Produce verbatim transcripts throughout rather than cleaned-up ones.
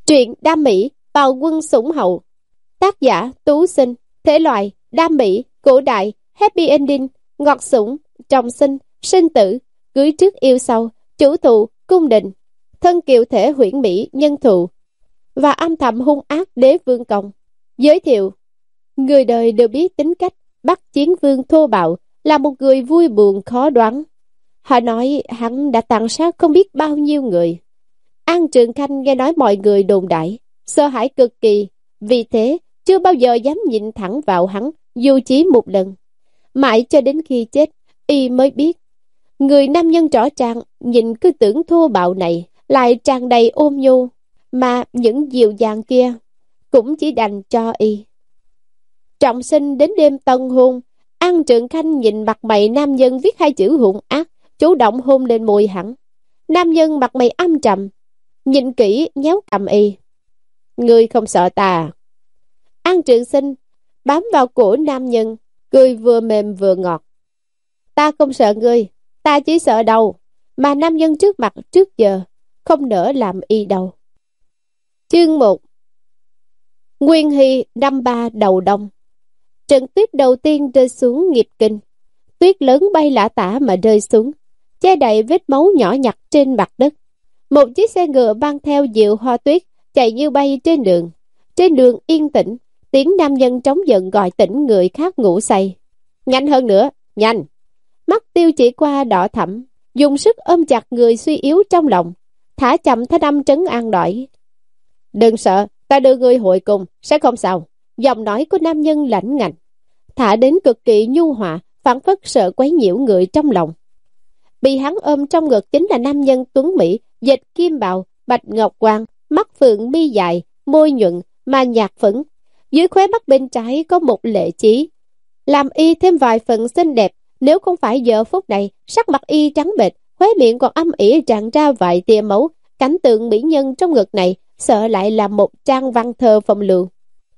Truyện đam mỹ, bào quân sủng hậu. Tác giả Tú Sinh. Thể loại đam mỹ, cổ đại, happy ending, ngọt sủng, trọng sinh, sinh tử, cưới trước yêu sau, chủ thụ, cung đình, thân kiều thể huyễn mỹ, nhân thụ và âm thầm hung ác đế vương công. Giới thiệu: người đời đều biết tính cách Bắc Chiến Vương thô bạo, là một người vui buồn khó đoán. Họ nói hắn đã tàn sát không biết bao nhiêu người. An Trường Khanh nghe nói mọi người đồn đại, sợ hãi cực kỳ, vì thế chưa bao giờ dám nhìn thẳng vào hắn dù chỉ một lần. Mãi cho đến khi chết, y mới biết người nam nhân rõ ràng nhìn cứ tưởng thô bạo này lại tràn đầy ôm nhu, mà những dịu dàng kia cũng chỉ đành cho y. Trọng sinh đến đêm tân hôn, An Trường Khanh nhìn mặt mày nam nhân viết hai chữ hung ác, chủ động hôn lên môi hắn. Nam nhân mặt mày âm trầm, nhìn kỹ nhéo cầm y. Ngươi không sợ ta à? An Trường Sinh bám vào cổ nam nhân, cười vừa mềm vừa ngọt. Ta không sợ ngươi, ta chỉ sợ đầu mà nam nhân trước mặt trước giờ không nỡ làm y đâu. Chương một. Nguyên Hy năm ba đầu đông. Trận tuyết đầu tiên rơi xuống nghiệp kinh. Tuyết lớn bay lả tả mà rơi xuống, che đậy vết máu nhỏ nhặt trên mặt đất. Một chiếc xe ngựa mang theo diệu hoa tuyết chạy như bay trên đường. Trên đường yên tĩnh, tiếng nam nhân trống giận gọi tỉnh người khác ngủ say. Nhanh hơn nữa, nhanh! Mắt Tiêu Chỉ Qua đỏ thẫm, dùng sức ôm chặt người suy yếu trong lòng, thả chậm thanh âm trấn an đỏi. Đừng sợ, ta đưa ngươi hội cùng, sẽ không sao. Giọng nói của nam nhân lãnh ngạnh, thả đến cực kỳ nhu hòa, phảng phất sợ quấy nhiễu người trong lòng. Bị hắn ôm trong ngực chính là nam nhân tuấn mỹ, dịch kim bào, bạch ngọc quan, mắt phượng mi dài, môi nhuận mà nhạt phấn. Dưới khóe mắt bên trái có một lệ chí, làm y thêm vài phần xinh đẹp. Nếu không phải giờ phút này sắc mặt y trắng bệch, khóe miệng còn âm ỉ tràn ra vài tia máu, cảnh tượng mỹ nhân trong ngực này sợ lại là một trang văn thơ phong lưu.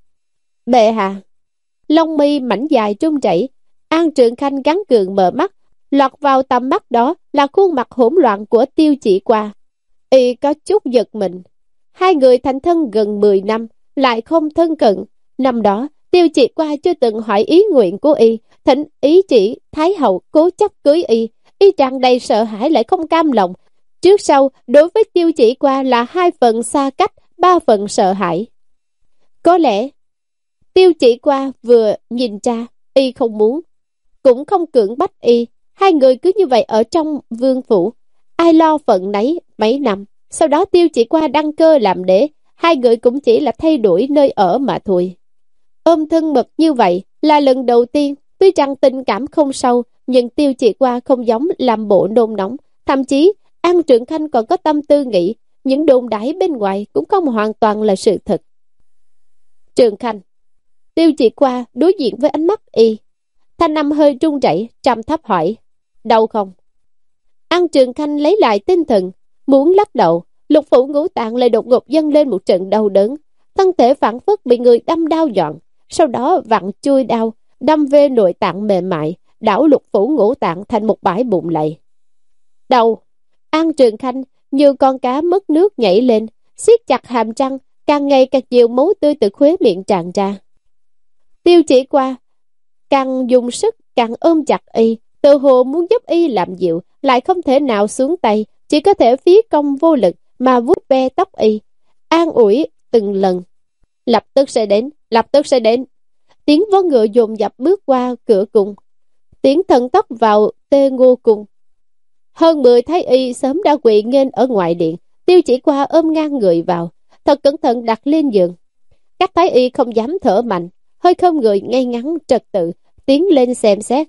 Bệ hạ! Lông mi mảnh dài trung chảy. An Trường Khanh gắng gượng mở mắt, lọt vào tầm mắt đó là khuôn mặt hỗn loạn của Tiêu Chỉ Qua. Y có chút giật mình. Hai người thành thân gần mười năm, lại không thân cận. Năm đó, Tiêu Chỉ Qua chưa từng hỏi ý nguyện của y, thỉnh ý chỉ Thái hậu cố chấp cưới y. Y tràn đầy sợ hãi lại không cam lòng. Trước sau, đối với Tiêu Chỉ Qua là hai phần xa cách, ba phần sợ hãi. Có lẽ, Tiêu Chỉ Qua vừa nhìn ra, y không muốn, cũng không cưỡng bắt y. Hai người cứ như vậy ở trong vương phủ, ai lo phận nấy mấy năm. Sau đó Tiêu Chỉ Qua đăng cơ làm đế, hai người cũng chỉ là thay đổi nơi ở mà thôi. Ôm thân mật như vậy là lần đầu tiên. Tuy rằng tình cảm không sâu, nhưng Tiêu Chỉ Qua không giống làm bộ nôn nóng. Thậm chí An Trường Khanh còn có tâm tư nghĩ những đồn đãi bên ngoài cũng không hoàn toàn là sự thật. Trường Khanh! Tiêu Chỉ Qua đối diện với ánh mắt y, thanh âm hơi run rẩy, trầm thấp hỏi: đau không? An Trường Khanh lấy lại tinh thần, muốn lắc đầu. Lục phủ ngũ tạng lại đột ngột dâng lên một trận đau đớn, thân thể phảng phất bị người đâm đau nhọn, sau đó vặn chui đau, đâm về nội tạng mềm mại, đảo lục phủ ngũ tạng thành một bãi bụng lầy. Đau! An Trường Khanh như con cá mất nước nhảy lên, siết chặt hàm răng, càng ngày càng nhiều máu tươi từ khóe miệng tràn ra. Tiêu Chỉ Qua càng dùng sức càng ôm chặt y, tự hồ muốn giúp y làm dịu, lại không thể nào xuống tay, chỉ có thể phí công vô lực mà vuốt ve tóc y, an ủi từng lần. Lập tức sẽ đến, lập tức sẽ đến. Tiếng vó ngựa dồn dập bước qua cửa cung, tiếng thần tốc vào tê ngô cung. Hơn mười thái y sớm đã quỳ nghênh ở ngoài điện. Tiêu Chỉ Qua ôm ngang người vào, thật cẩn thận đặt lên giường. Các thái y không dám thở mạnh, hơi không người ngay ngắn trật tự tiến lên xem xét.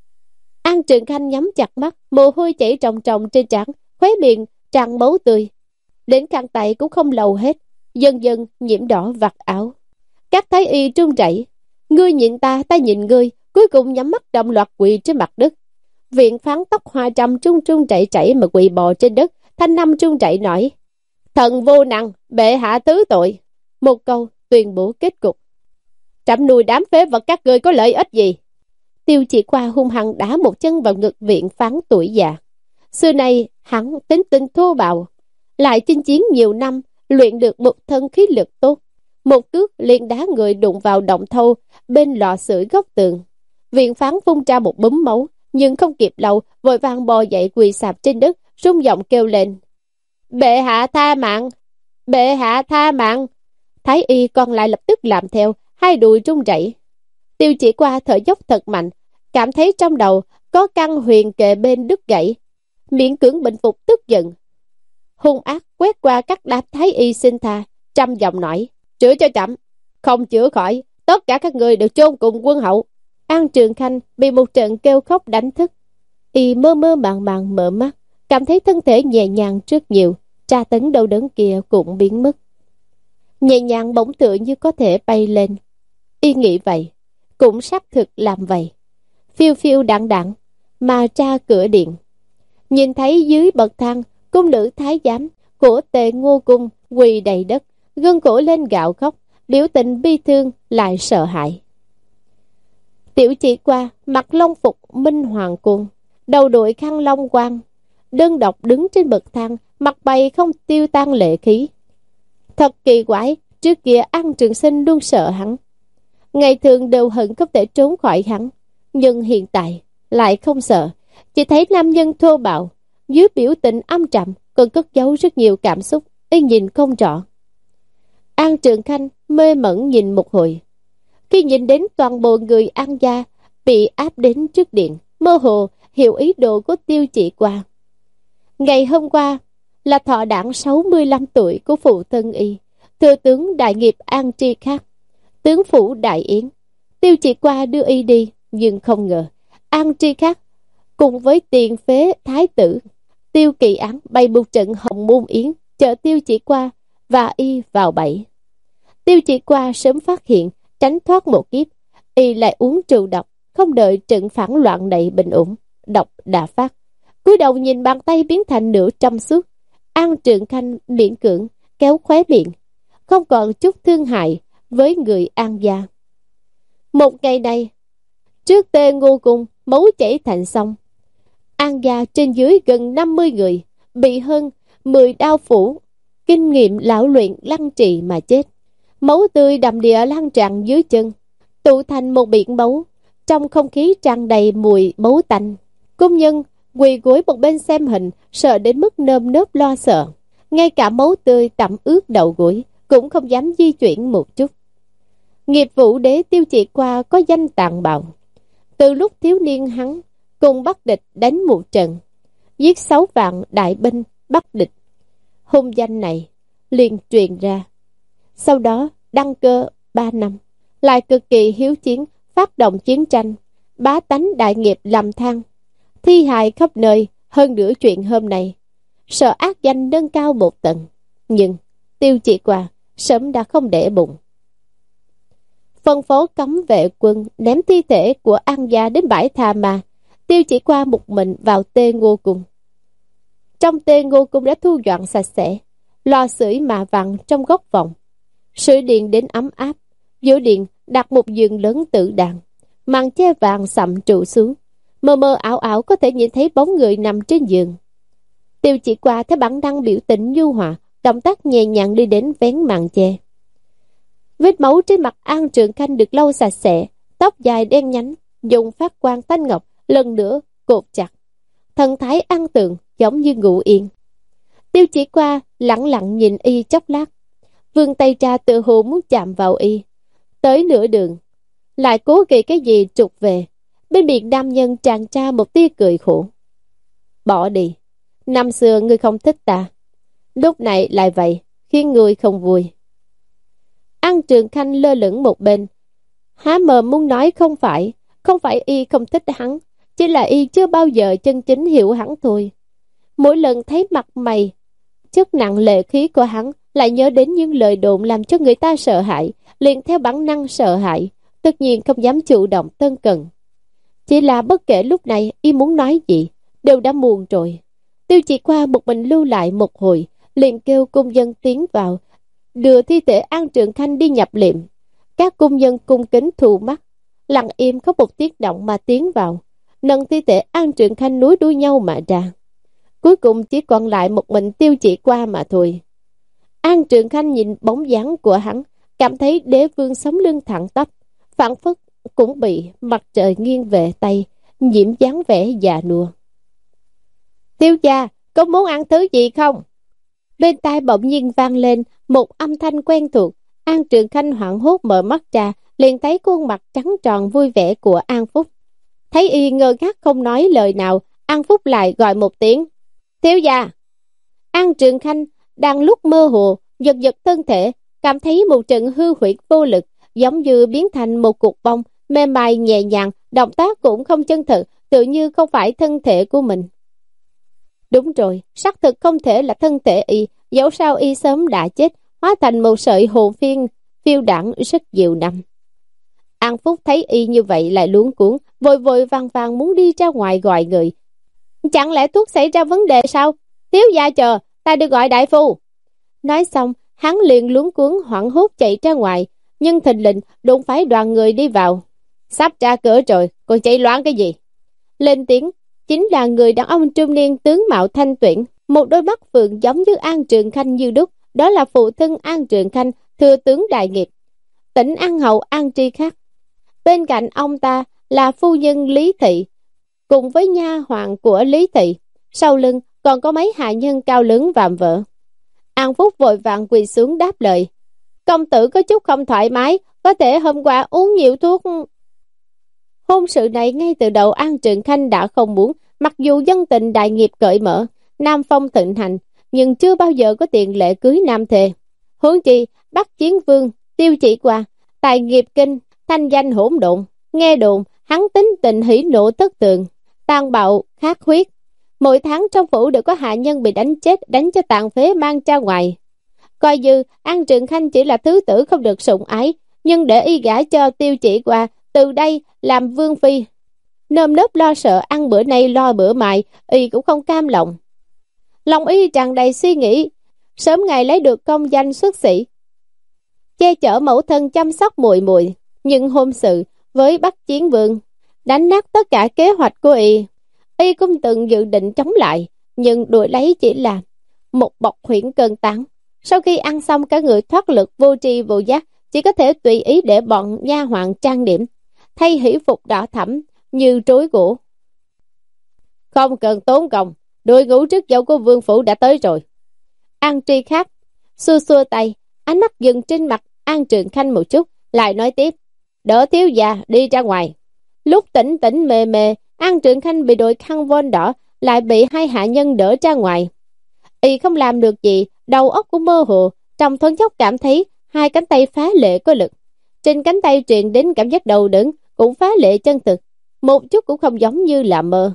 An Trường Khanh nhắm chặt mắt, mồ hôi chảy ròng ròng trên trán, khóe miệng tràn máu tươi, đến khăn tay cũng không lầu hết, dần dần nhiễm đỏ vạt áo. Các thái y run rẩy, ngươi nhịn ta, ta nhịn ngươi, cuối cùng nhắm mắt đồng loạt quỳ trên mặt đất. Viện phán tóc hoa trầm trung trung chảy chảy mà quỳ bò trên đất, thanh năm trung chảy nói: thần vô năng, bệ hạ thứ tội. Một câu tuyên bố kết cục. Trẫm nuôi đám phế vật các ngươi có lợi ích gì? Tiêu Chỉ Qua hung hăng đá một chân vào ngực viện phán tuổi già. Xưa nay hắn tính tình thô bạo, lại chinh chiến nhiều năm, luyện được một thân khí lực tốt. Một cước liền đá người đụng vào động thau bên lò sưởi góc tường. Viện phán phun ra một búm máu, nhưng không kịp lâu, vội vàng bò dậy quỳ sạp trên đất, rung giọng kêu lên: Bệ hạ tha mạng! Bệ hạ tha mạng! Thái y còn lại lập tức làm theo, hai đùi run rẩy. Tiêu Chỉ Qua thở dốc thật mạnh, cảm thấy trong đầu có căn huyền kề bên đứt gãy, miễn cưỡng bình phục tức giận, hung ác quét qua các đám thái y xin tha, trầm giọng nói: chữa cho chậm, không chữa khỏi, tất cả các người đều chôn cùng quân hậu. An Trường Khanh bị một trận kêu khóc đánh thức, y mơ mơ màng màng mở mắt, cảm thấy thân thể nhẹ nhàng rất nhiều, tra tấn đau đớn kia cũng biến mất, nhẹ nhàng bỗng tựa như có thể bay lên. Y nghĩ vậy, cũng xác thực làm vậy, phiêu phiêu đặng đặng mà ra cửa điện, nhìn thấy dưới bậc thang cung nữ thái giám của Tề Ngô Cung quỳ đầy đất, gân cổ lên gạo khóc, biểu tình bi thương lại sợ hãi. Tiểu Chỉ Qua mặc long phục minh hoàng cung, đầu đội khăn long quang, đơn độc đứng trên bậc thang, mặt bày không tiêu tan lệ khí. Thật kỳ quái, trước kia An Trường Sinh luôn sợ hắn, ngày thường đều hận không thể trốn khỏi hắn, nhưng hiện tại lại không sợ, chỉ thấy nam nhân thô bạo, dưới biểu tình âm trầm còn cất giấu rất nhiều cảm xúc, y nhìn không rõ. An Trường Khanh mê mẩn nhìn một hồi, khi nhìn đến toàn bộ người An gia bị áp đến trước điện, mơ hồ hiểu ý đồ của Tiêu Chỉ Qua. Ngày hôm qua là thọ đản sáu mươi lăm tuổi của phụ thân y, thừa tướng đại nghiệp An Tri Khắc, tướng phủ Đại Yến. Tiêu Chỉ Qua đưa y đi, nhưng không ngờ An Tri Khắc cùng với tiền phế thái tử Tiêu Kỳ Án bày một trận hồng môn yến, chở Tiêu Chỉ Qua và y vào bẫy. Tiêu Chỉ Qua sớm phát hiện, tránh thoát một kiếp, y lại uống rượu độc, không đợi trận phản loạn này bình ổn, độc đã phát. Cúi đầu nhìn bàn tay biến thành nửa trong suốt, An Trường Khanh miễn cưỡng kéo khóe miệng, không còn chút thương hại với người An gia. Một ngày này, trước Tề Ngô Cung máu chảy thành sông, An gia trên dưới gần năm mươi người bị hơn mười đao phủ kinh nghiệm lão luyện lăng trì mà chết. Máu tươi đầm đìa lan tràn dưới chân, tụ thành một biển máu, trong không khí tràn đầy mùi máu tanh. Công nhân quỳ gối một bên xem hình, sợ đến mức nơm nớp lo sợ, ngay cả máu tươi tẩm ướt đầu gối cũng không dám di chuyển một chút. Nghiệp vụ đế Tiêu Chỉ Qua có danh tàn bạo, từ lúc thiếu niên hắn cùng Bắc địch đánh một trận, giết sáu vạn đại binh Bắc địch, hung danh này liền truyền ra. Sau đó đăng cơ ba năm, lại cực kỳ hiếu chiến, phát động chiến tranh, bá tánh đại nghiệp làm than, thi hài khắp nơi. Hơn nữa chuyện hôm nay, sợ ác danh nâng cao một tầng, nhưng Tiêu Chỉ Qua sớm đã không để bụng, phân phó cấm vệ quân ném thi thể của An gia đến bãi Tha Ma. Tiêu Chỉ Qua một mình vào Tê Ngô Cung. Trong Tê Ngô Cung đã thu dọn sạch sẽ, lò sưởi mạ vàng trong góc phòng, sưởi điện đến ấm áp. Giữa điện đặt một giường lớn tử đàn, màn che vàng sậm trụ xuống, mơ mơ ảo ảo có thể nhìn thấy bóng người nằm trên giường. Tiêu Chỉ Qua theo bản năng biểu tình nhu hòa, động tác nhẹ nhàng đi đến vén màn che. Vết máu trên mặt An Trường Khanh được lau sạch sẽ, tóc dài đen nhánh dùng phát quang thanh ngọc lần nữa cột chặt, thần thái an tường giống như ngủ yên. Tiêu Chỉ Qua lặng lặng nhìn y chốc lát, vươn tay ra tự hồ muốn chạm vào y. Tới nửa đường, lại cố kỳ cái gì trục về. Bên miệng nam nhân tràn ra một tia cười khổ. Bỏ đi, năm xưa ngươi không thích ta, lúc này lại vậy, khiến ngươi không vui. An Trường Khanh lơ lửng một bên, há mồm muốn nói không phải, không phải y không thích hắn, chỉ là y chưa bao giờ chân chính hiểu hắn thôi. Mỗi lần thấy mặt mày chất nặng lệ khí của hắn, lại nhớ đến những lời đồn làm cho người ta sợ hãi, liền theo bản năng sợ hãi, tất nhiên không dám chủ động tân cần. Chỉ là bất kể lúc này y muốn nói gì, đều đã muộn rồi. Tiêu Chỉ Qua một mình lưu lại một hồi, liền kêu cung dân tiến vào, đưa thi thể An Trường Khanh đi nhập liệm. Các cung dân cung kính thù mắt, lặng im không một tiếng động mà tiến vào, nâng thi thể An Trường Khanh nối đuôi nhau mà ra. Cuối cùng chỉ còn lại một mình Tiêu Chỉ Qua mà thôi. An Trường Khanh nhìn bóng dáng của hắn, cảm thấy đế vương sống lưng thẳng tắp, phảng phất cũng bị mặt trời nghiêng về Tây, nhiễm dáng vẻ già nua. Thiếu gia, có muốn ăn thứ gì không? Bên tai bỗng nhiên vang lên một âm thanh quen thuộc. An Trường Khanh hoảng hốt mở mắt ra, liền thấy khuôn mặt trắng tròn vui vẻ của An Phúc. Thấy y ngơ ngác không nói lời nào, An Phúc lại gọi một tiếng. Thiếu gia! An Trường Khanh đang lúc mơ hồ, giật giật thân thể, cảm thấy một trận hư huyễn vô lực, giống như biến thành một cục bông, mềm mại nhẹ nhàng, động tác cũng không chân thực, tự như không phải thân thể của mình. Đúng rồi, xác thực không thể là thân thể y, dẫu sao y sớm đã chết, hóa thành một sợi hồn phiên, phiêu đãng rất nhiều năm. An Phúc thấy y như vậy lại luống cuống, vội vội vàng vàng muốn đi ra ngoài gọi người. Chẳng lẽ thuốc xảy ra vấn đề sao? Thiếu gia chờ, ta đi gọi đại phu. Nói xong, hắn liền luống cuống hoảng hốt chạy ra ngoài, nhưng thình lình đụng phải đoàn người đi vào. Sắp ra cửa rồi, còn chạy loạn cái gì? Lên tiếng, chính là người đàn ông trung niên tướng mạo thanh tuyển, một đôi mắt phượng giống như An Trường Khanh như đúc, đó là phụ thân An Trường Khanh, thừa tướng đại nghiệp, tỉnh An hậu An Tri Khắc. Bên cạnh ông ta là phu nhân Lý Thị, cùng với nha hoàng của Lý Thị, sau lưng còn có mấy hạ nhân cao lớn vạm vỡ. An Phúc vội vàng quỳ xuống đáp lời. Công tử có chút không thoải mái, có thể hôm qua uống nhiều thuốc. Hôn sự này ngay từ đầu An Trường Khanh đã không muốn, mặc dù dân tình đại nghiệp cởi mở, nam phong thịnh hành, nhưng chưa bao giờ có tiền lệ cưới nam thề. Huống chi Bắc Chiến Vương Tiêu Chỉ qua tại nghiệp kinh thanh danh hỗn độn, nghe đồn hắn tính tình hỉ nộ thất thường, tàn bạo khát huyết, mỗi tháng trong phủ đều có hạ nhân bị đánh chết, đánh cho tàn phế mang ra ngoài. Coi như An Trường Khanh chỉ là thứ tử không được sủng ái, nhưng để y gả cho Tiêu Chỉ qua, từ đây làm vương phi, nơm nớp lo sợ ăn bữa nay lo bữa mai, y cũng không cam lòng. Lòng y tràn đầy suy nghĩ, sớm ngày lấy được công danh xuất sĩ, che chở mẫu thân chăm sóc muội muội. Nhưng hôn sự với Bắc Chiến Vương đánh nát tất cả kế hoạch của y. Y cũng từng dự định chống lại, nhưng đuổi lấy chỉ là một bọc huyễn cơn tán. Sau khi ăn xong, cả người thoát lực vô tri vô giác, chỉ có thể tùy ý để bọn nha hoàn trang điểm, thay hỷ phục đỏ thẫm như trối gỗ. Không cần tốn công, đội ngũ trước dâu của vương phủ đã tới rồi. An Tri Khắc xua xua tay, ánh mắt dừng trên mặt An Trường Khanh một chút, lại nói tiếp. Đỡ thiếu gia đi ra ngoài. Lúc tỉnh tỉnh mê mê, An Trường Khanh bị đội khăn von đỏ, lại bị hai hạ nhân đỡ ra ngoài. Y không làm được gì, đầu óc cũng mơ hồ, trong thoáng chốc cảm thấy hai cánh tay phá lệ có lực. Trên cánh tay truyền đến cảm giác đầu đớn, cũng phá lệ chân thực, một chút cũng không giống như là mơ.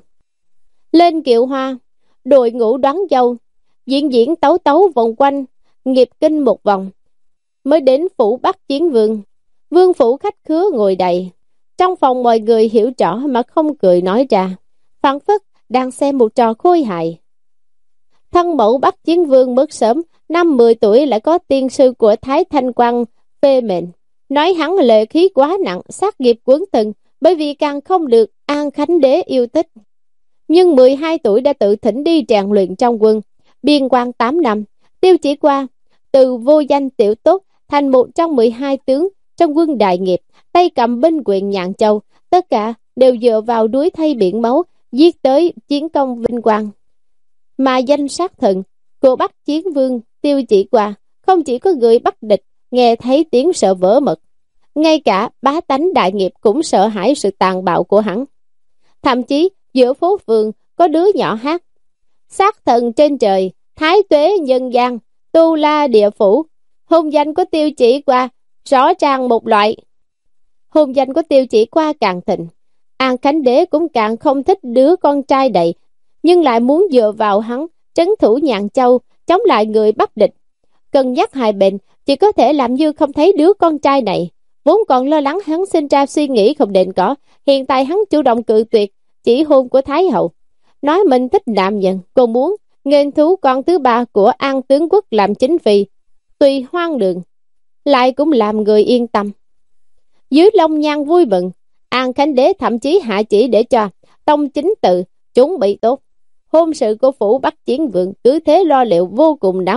Lên kiệu hoa, đội ngũ đoán dâu, diễn diễn tấu tấu vòng quanh nghiệp kinh một vòng, mới đến phủ Bắc Chiến Vương. Vương phủ khách khứa ngồi đầy, trong phòng mọi người hiểu rõ mà không cười nói ra, phảng phất đang xem một trò khôi hài. Thân mẫu Bắc Chiến Vương mất sớm, năm mười tuổi lại có tiên sư của Thái Thanh Quang phê mệnh, nói hắn lệ khí quá nặng, sát nghiệp quấn thân, bởi vì càng không được An Khánh Đế yêu thích. Nhưng mười hai tuổi đã tự thỉnh đi rèn luyện trong quân, biên quan tám năm, Tiêu Chỉ qua từ vô danh tiểu tốt thành một trong mười hai tướng trong quân đại nghiệp, tay cầm binh quyền Nhạn Châu, tất cả đều dựa vào đuối thay biển máu, giết tới chiến công vinh quang. Mà danh sát thần của Bắc Chiến Vương Tiêu Chỉ qua, không chỉ có người Bắc địch nghe thấy tiếng sợ vỡ mật, ngay cả bá tánh đại nghiệp cũng sợ hãi sự tàn bạo của hắn. Thậm chí giữa phố phường có đứa nhỏ hát: sát thần trên trời, thái tuế nhân gian, tu la địa phủ. Hôn danh của Tiêu Chỉ qua rõ ràng một loại. Hôn danh của Tiêu Chỉ qua càng thịnh, An Khánh Đế cũng càng không thích đứa con trai đầy, nhưng lại muốn dựa vào hắn trấn thủ Nhạn Châu, chống lại người Bắc địch. Cân nhắc hai bên, chỉ có thể làm như không thấy đứa con trai này. Vốn còn lo lắng hắn sinh ra suy nghĩ không định có, hiện tại hắn chủ động cự tuyệt chỉ hôn của Thái hậu, nói mình thích nam nhân, còn muốn nghênh thú con thứ ba của An tướng quốc làm chính phi. Tuy hoang đường, lại cũng làm người yên tâm. Dưới long nhan vui mừng, An Khánh Đế thậm chí hạ chỉ để cho tông chính tự chuẩn bị tốt. Hôn sự của phủ Bắc Chiến Vương cứ thế lo liệu vô cùng náo nhiệt,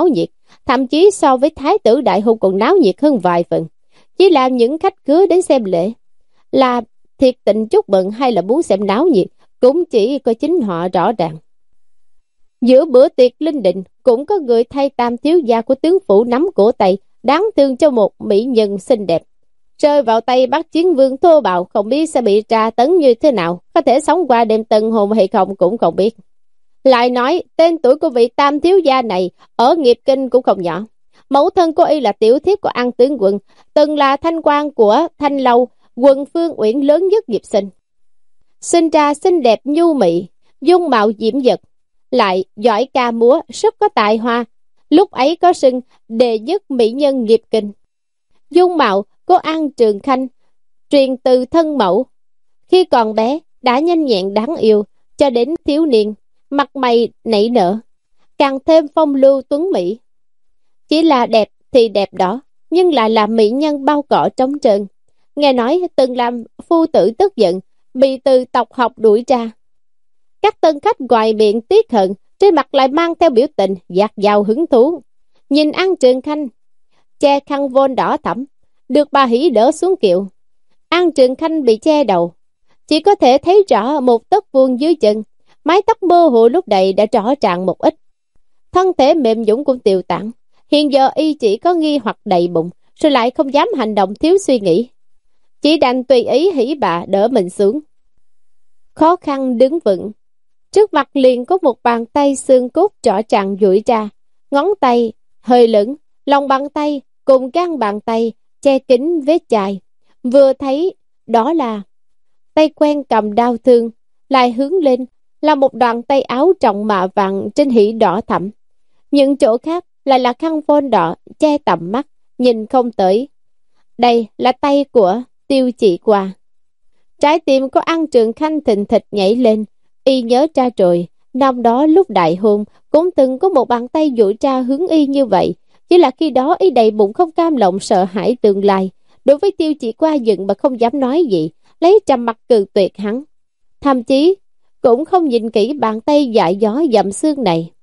thậm chí so với thái tử đại hôn còn náo nhiệt hơn vài phần. Chỉ là những khách khứa đến xem lễ là thiệt tình chúc mừng hay là muốn xem náo nhiệt cũng chỉ có chính họ rõ ràng. Giữa bữa tiệc linh đình cũng có người thay tam thiếu gia của tướng phủ nắm cổ tay, đáng thương cho một mỹ nhân xinh đẹp. Rơi vào tay Bắc Chiến Vương thô bạo, không biết sẽ bị tra tấn như thế nào, có thể sống qua đêm tân hôn hay không cũng không biết. Lại nói, tên tuổi của vị tam thiếu gia này ở nghiệp kinh cũng không nhỏ. Mẫu thân của y là tiểu thiếp của An tướng quân, từng là thanh quan của Thanh Lâu, quận Phương Uyển lớn nhất nghiệp sinh. Sinh ra xinh đẹp nhu mị, dung mạo diễm dật, lại giỏi ca múa, rất có tài hoa. Lúc ấy có xưng đệ nhất mỹ nhân nghiệp kinh. Dung mạo của An Trường Khanh truyền từ thân mẫu, khi còn bé đã nhanh nhẹn đáng yêu, cho đến thiếu niên mặt mày nảy nở, càng thêm phong lưu tuấn mỹ. Chỉ là đẹp thì đẹp đó, nhưng lại là mỹ nhân bao cỏ trống trơn. Nghe nói từng làm phu tử tức giận, bị từ tộc học đuổi ra. Các tân khách ngoài miệng tiếc hận, trên mặt lại mang theo biểu tình dạt dào hứng thú. Nhìn An Trường Khanh che khăn vôn đỏ thẫm, được bà Hỷ đỡ xuống kiệu. An Trường Khanh bị che đầu, chỉ có thể thấy rõ một tấc vuông dưới chân, mái tóc mơ hồ lúc này đã rõ ràng một ít. Thân thể mềm nhũn cũng tiêu tán, hiện giờ y chỉ có nghi hoặc đầy bụng, rồi lại không dám hành động thiếu suy nghĩ, chỉ đành tùy ý Hỷ bà đỡ mình xuống. Khó khăn đứng vững, trước mặt liền có một bàn tay xương cốt rõ ràng duỗi ra, ngón tay hơi lửng, lòng bàn tay cùng gan bàn tay che kín vết chai. Vừa thấy đó là tay quen cầm đao thương, lại hướng lên là một đoạn tay áo trọng mạ vàng trên hỷ đỏ thẫm. Những chỗ khác lại là khăn vôn đỏ che tầm mắt, nhìn không tới. Đây là tay của Tiêu Chỉ Qua. Trái tim có An Trường Khanh thình thịch nhảy lên, y nhớ ra rồi, năm đó lúc đại hôn cũng từng có một bàn tay duỗi ra hướng y như vậy, chỉ là khi đó y đầy bụng không cam lòng sợ hãi tương lai. Đối với Tiêu Chỉ Qua giận mà không dám nói gì, lấy trầm mặt cự tuyệt hắn, thậm chí cũng không nhìn kỹ bàn tay dại gió dặm xương này.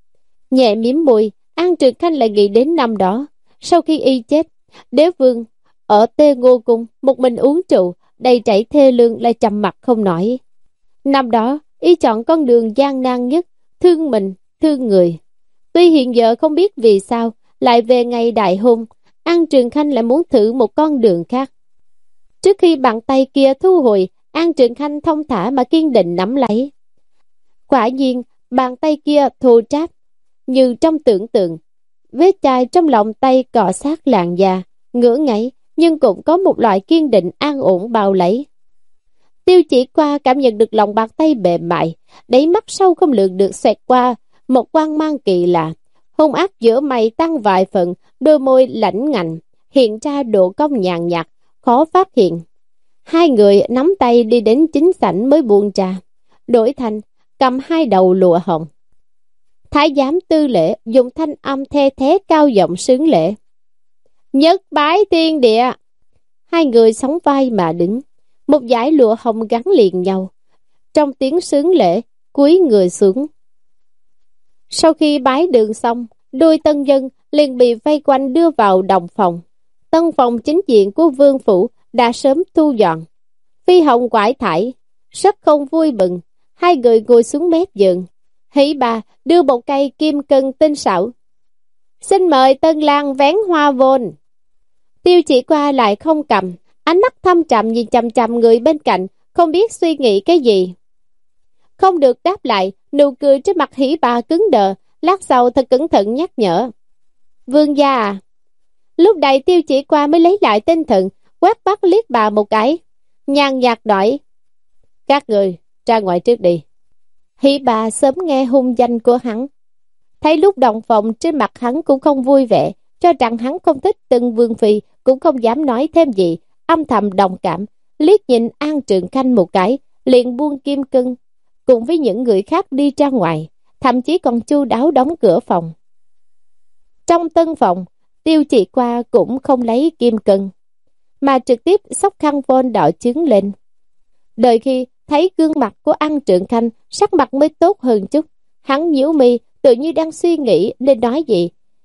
Nhẹ mím môi, An Trường Khanh lại nghĩ đến năm đó, sau khi y chết, đế vương ở Tê Ngô Cung một mình uống rượu, đầy chảy thê lương, lại trầm mặt không nổi. Năm đó y chọn con đường gian nan nhất, thương mình, thương người. Tuy hiện giờ không biết vì sao, lại về ngày đại hôn, An Trường Khanh lại muốn thử một con đường khác. Trước khi bàn tay kia thu hồi, An Trường Khanh thông thả mà kiên định nắm lấy. Quả nhiên, bàn tay kia thô ráp, như trong tưởng tượng. Vết chai trong lòng tay cọ sát làn da, ngứa ngáy, nhưng cũng có một loại kiên định an ổn bao lấy. Tiêu Chỉ Qua cảm nhận được lòng bàn tay mềm mại, đáy mắt sâu không lường được xoẹt qua một quang mang kỳ lạ. Hung ác giữa mày tăng vài phần, đôi môi lãnh ngạnh, hiện ra độ cong nhàn nhạt, khó phát hiện. Hai người nắm tay đi đến chính sảnh mới buông ra, đổi thành cầm hai đầu lụa hồng. Thái giám Tư Lễ dùng thanh âm the thế cao giọng xướng lễ. Nhất bái thiên địa. Hai người sóng vai mà đứng, một dải lụa hồng gắn liền nhau. Trong tiếng xướng lễ, cúi người xuống. Sau khi bái đường xong, đôi tân dân liền bị vây quanh đưa vào đồng phòng. Tân phòng chính diện của vương phủ đã sớm thu dọn. Phi hồng quải thải, rất không vui mừng. Hai người ngồi xuống mép giường. Hỷ bà đưa một cây kim cân tinh xảo. Xin mời tân lang vén hoa vôn. Tiêu Chỉ Qua lại không cầm, ánh mắt thâm trầm nhìn chằm chằm người bên cạnh, không biết suy nghĩ cái gì. Không được đáp lại, nụ cười trên mặt Hỷ bà cứng đờ, lát sau thật cẩn thận nhắc nhở. Vương gia à. Lúc này Tiêu Chỉ Qua mới lấy lại tinh thần, quét mắt liếc bà một cái, nhàn nhạt nói. Các người ra ngoài trước đi. Hỷ bà sớm nghe hung danh của hắn, thấy lúc đồng phòng trên mặt hắn cũng không vui vẻ, cho rằng hắn không thích Tân Vương Phi, cũng không dám nói thêm gì, âm thầm đồng cảm, liếc nhìn An Trường Khanh một cái, liền buông kim cân, cùng với những người khác đi ra ngoài, thậm chí còn chu đáo đóng cửa phòng. Trong tân phòng, Tiêu Chỉ Qua cũng không lấy kim cân, mà trực tiếp xốc khăn vôn đỏ trứng lên. Đợi khi thấy gương mặt của An Trường Khanh, sắc mặt mới tốt hơn chút, hắn nhíu mi, tự như đang suy nghĩ nên nói gì.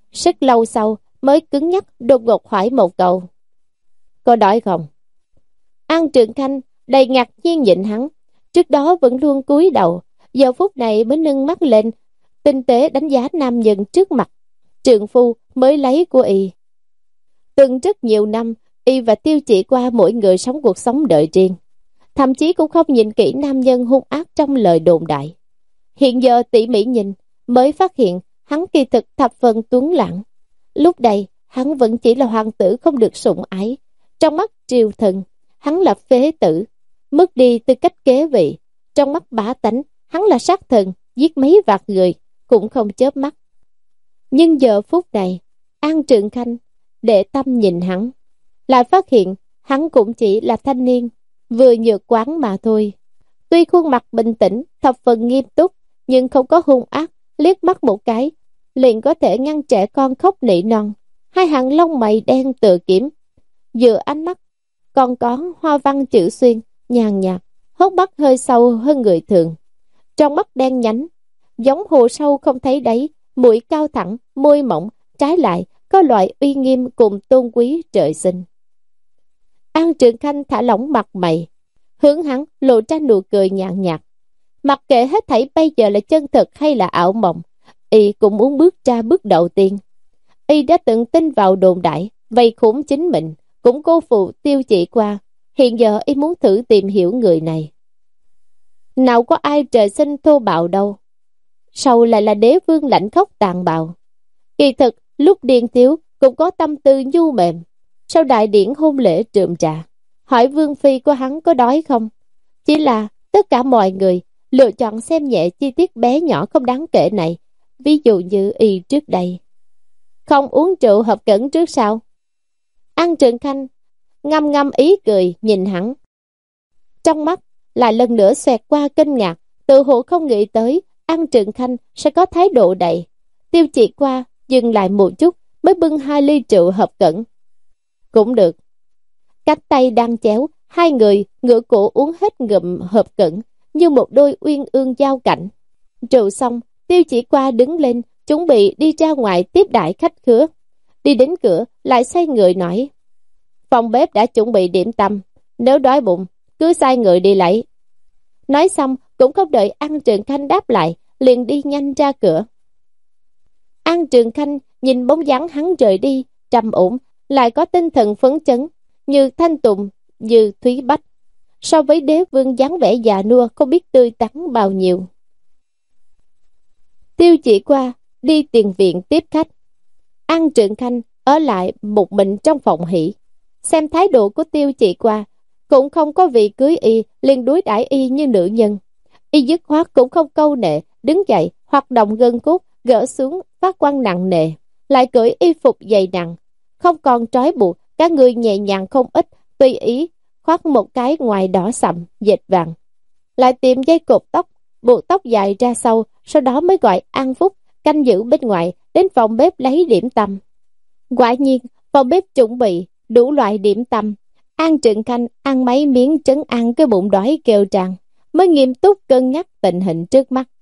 Rất lâu sau mới cứng nhắc đột ngột hỏi một câu: có đói không? An Trường Khanh đầy ngạc nhiên nhìn hắn, trước đó vẫn luôn cúi đầu, giờ phút này mới nâng mắt lên, tinh tế đánh giá nam nhân trước mặt, trượng phu mới lấy của y. Từng rất nhiều năm, y và Tiêu Chỉ Qua mỗi người sống cuộc sống đời riêng, thậm chí cũng không nhìn kỹ nam nhân hung ác trong lời đồn đại. Hiện giờ tỉ mỉ nhìn, mới phát hiện hắn kỳ thực thập phần tuấn lãng. Lúc đây, hắn vẫn chỉ là hoàng tử không được sủng ái. Trong mắt triều thần, hắn là phế tử, mất đi tư cách kế vị. Trong mắt bá tánh, hắn là sát thần, giết mấy vạn người, cũng không chớp mắt. Nhưng giờ phút này, An Trường Khanh để tâm nhìn hắn, lại phát hiện hắn cũng chỉ là thanh niên, vừa nhược quán mà thôi. Tuy khuôn mặt bình tĩnh, thập phần nghiêm túc, nhưng không có hung ác, liếc mắt một cái, liền có thể ngăn trẻ con khóc nỉ non. Hai hàng lông mày đen tựa kiếm, giữa ánh mắt còn có hoa văn chữ xuyên, nhàn nhạt, hốc mắt hơi sâu hơn người thường. Trong mắt đen nhánh, giống hồ sâu không thấy đáy, mũi cao thẳng, môi mỏng, trái lại có loại uy nghiêm cùng tôn quý trời sinh. An Trường Khanh thả lỏng mặt mày, hướng hắn lộ ra nụ cười nhàn nhạt. Mặc kệ hết thảy bây giờ là chân thực hay là ảo mộng, y cũng muốn bước ra bước đầu tiên. Y đã từng tin vào đồn đại, vây khốn chính mình, cũng cô phụ Tiêu Chỉ Qua. Hiện giờ y muốn thử tìm hiểu người này. Nào có ai trời sinh thô bạo đâu, sau lại là đế vương lạnh khốc tàn bạo. Kỳ thực lúc điên tiếu cũng có tâm tư nhu mềm. Sau đại điển hôn lễ trượm trà, hỏi vương phi của hắn có đói không. Chỉ là tất cả mọi người lựa chọn xem nhẹ chi tiết bé nhỏ không đáng kể này. Ví dụ như y trước đây không uống rượu hợp cẩn trước sau. An Trường Khanh ngâm ngâm ý cười nhìn hắn, trong mắt lại lần nữa xoẹt qua kinh ngạc, tự hồ không nghĩ tới An Trường Khanh sẽ có thái độ đầy. Tiêu Chỉ Qua dừng lại một chút, mới bưng hai ly rượu hợp cẩn. Cũng được. Cánh tay đang chéo, hai người ngửa cổ uống hết ngụm hợp cẩn, như một đôi uyên ương giao cảnh. Rượu xong, Tiêu Chỉ Qua đứng lên, chuẩn bị đi ra ngoài tiếp đãi khách khứa. Đi đến cửa, lại xoay người nói: phòng bếp đã chuẩn bị điểm tâm, nếu đói bụng, cứ sai người đi lấy. Nói xong, cũng không đợi An Trường Khanh đáp lại, liền đi nhanh ra cửa. An Trường Khanh nhìn bóng dáng hắn rời đi, trầm ổn, lại có tinh thần phấn chấn, như Thanh Tùng, như Thúy Bách. So với đế vương dáng vẻ già nua, không biết tươi tắn bao nhiêu. Tiêu Chỉ Qua đi tiền viện tiếp khách. An Trường Khanh ở lại một mình trong phòng hỷ. Xem thái độ của Tiêu Chỉ Qua, cũng không có vị cưới y liền đối đãi y như nữ nhân. Y dứt khoát cũng không câu nệ, đứng dậy hoạt động gân cốt, gỡ xuống phát quan nặng nề, lại cởi y phục dày nặng, không còn trói buộc, các người nhẹ nhàng không ít, tùy ý khoác một cái ngoài đỏ sậm dệt vàng, lại tìm dây cột tóc, buộc tóc dài ra sau, sau đó mới gọi An Phúc canh giữ bên ngoài đến phòng bếp lấy điểm tâm. Quả nhiên phòng bếp chuẩn bị đủ loại điểm tâm. An Trường Khanh ăn mấy miếng trấn ăn cái bụng đói kêu tràn, mới nghiêm túc cân nhắc tình hình trước mắt.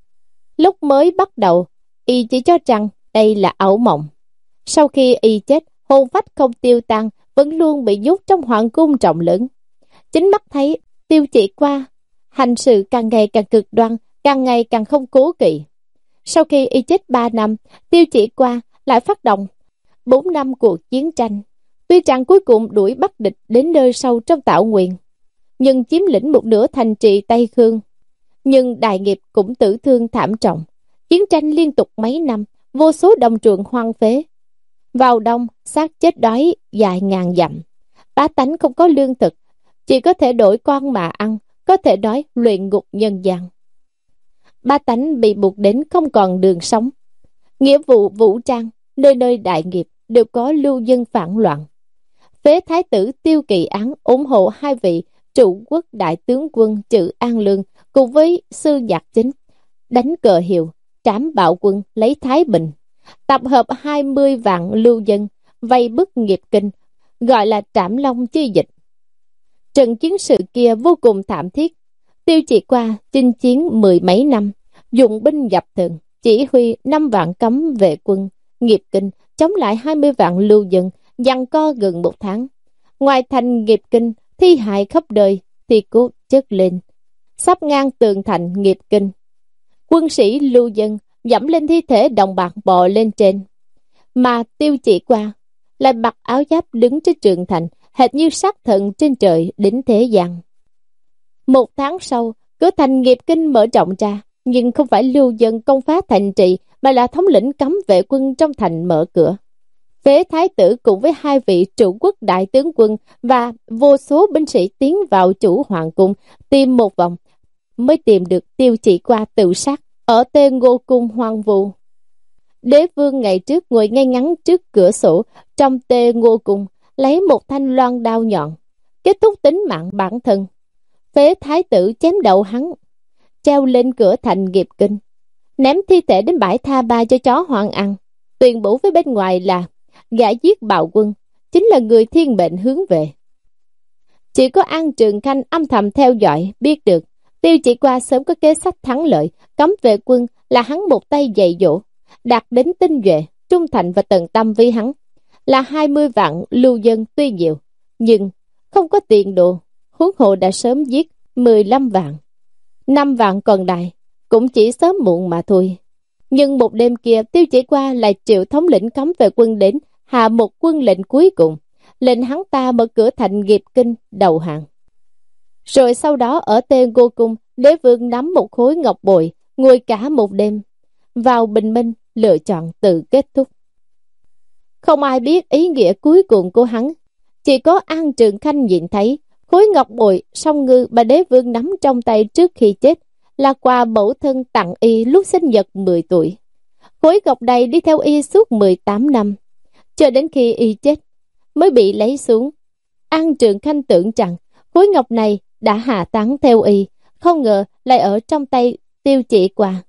Lúc mới bắt đầu, y chỉ cho rằng đây là ảo mộng. Sau khi y chết, hồn phách không tiêu tan, vẫn luôn bị nhốt trong hoàng cung rộng lớn. Chính mắt thấy Tiêu Chỉ Qua hành sự càng ngày càng cực đoan, càng ngày càng không cố kỵ. Sau khi y chết ba năm, Tiêu Chỉ Qua lại phát động bốn năm cuộc chiến tranh. Tuy rằng cuối cùng đuổi bắt địch đến nơi sâu trong Tảo Nguyên, nhưng chiếm lĩnh một nửa thành trì Tây Khương, nhưng đại nghiệp cũng tử thương thảm trọng. Chiến tranh liên tục mấy năm, vô số đồng ruộng hoang phế. Vào đông, xác chết đói dài ngàn dặm. Bá tánh không có lương thực, chỉ có thể đổi con mà ăn, có thể nói luyện ngục nhân gian. Bá tánh bị buộc đến không còn đường sống. Nghĩa vụ vũ trang, nơi nơi đại nghiệp đều có lưu dân phản loạn. Phế thái tử Tiêu Kỳ Án ủng hộ hai vị trụ quốc đại tướng quân Trừ An Lương cùng với sư giặc chính, đánh cờ hiệu trảm bạo quân lấy Thái Bình, tập hợp hai mươi vạn lưu dân vây bức nghiệp kinh, gọi là Trảm Long chi dịch. Trận chiến sự kia vô cùng thảm thiết. Tiêu Chỉ Qua chinh chiến mười mấy năm, dụng binh dập thường, chỉ huy năm vạn cấm vệ quân, Nghiệp Kinh chống lại hai mươi vạn lưu dân, giằng co gần một tháng. Ngoài thành Nghiệp Kinh, thi hại khắp đời, thi cốt chất lên sắp ngang tường thành Nghiệp Kinh. Quân sĩ lưu dân dẫm lên thi thể đồng bạc bò lên trên, mà Tiêu Chỉ Qua lại mặc áo giáp đứng trên tường thành, hệt như sát thần trên trời đỉnh thế gian. Một tháng sau, cửa thành Nghiệp Kinh mở rộng ra, nhưng không phải lưu dân công phá thành trì, mà là thống lĩnh cấm vệ quân trong thành mở cửa. Phế thái tử cùng với hai vị trụ quốc đại tướng quân và vô số binh sĩ tiến vào chủ hoàng cung, tìm một vòng mới tìm được Tiêu Chỉ Qua tự sát ở Tê Ngô Cung hoang vu. Đế vương ngày trước ngồi ngay ngắn trước cửa sổ trong Tê Ngô Cung, lấy một thanh loan đao nhọn kết thúc tính mạng bản thân. Phế thái tử chém đầu hắn, treo lên cửa thành Nghiệp Kinh, ném thi thể đến bãi tha ba cho chó hoang ăn, tuyên bố với bên ngoài là gã giết bạo quân chính là người thiên mệnh hướng về. Chỉ có An Trường Khanh âm thầm theo dõi, biết được Tiêu Chỉ Qua sớm có kế sách thắng lợi, cấm vệ quân là hắn một tay dạy dỗ, đạt đến tinh nhuệ, trung thành và tận tâm với hắn. Là hai mươi vạn lưu dân tuy nhiều, nhưng không có tiền đồ, huống hồ đã sớm giết mười lăm vạn. Năm vạn còn đại, cũng chỉ sớm muộn mà thôi. Nhưng một đêm kia, Tiêu Chỉ Qua lại triệu thống lĩnh cấm vệ quân đến, hạ một quân lệnh cuối cùng, lệnh hắn ta mở cửa thành Nghiệp Kinh đầu hàng. Rồi sau đó ở Tê Ngô Cung, đế vương nắm một khối ngọc bội, ngồi cả một đêm, vào bình minh, lựa chọn tự kết thúc. Không ai biết ý nghĩa cuối cùng của hắn, chỉ có An Trường Khanh nhìn thấy khối ngọc bội song ngư mà đế vương nắm trong tay trước khi chết là quà mẫu thân tặng y lúc sinh nhật mười tuổi. Khối ngọc này đi theo y suốt mười tám năm, cho đến khi y chết mới bị lấy xuống. An Trường Khanh tưởng rằng khối ngọc này đã hạ táng theo y, không ngờ lại ở trong tay Tiêu Chỉ Qua.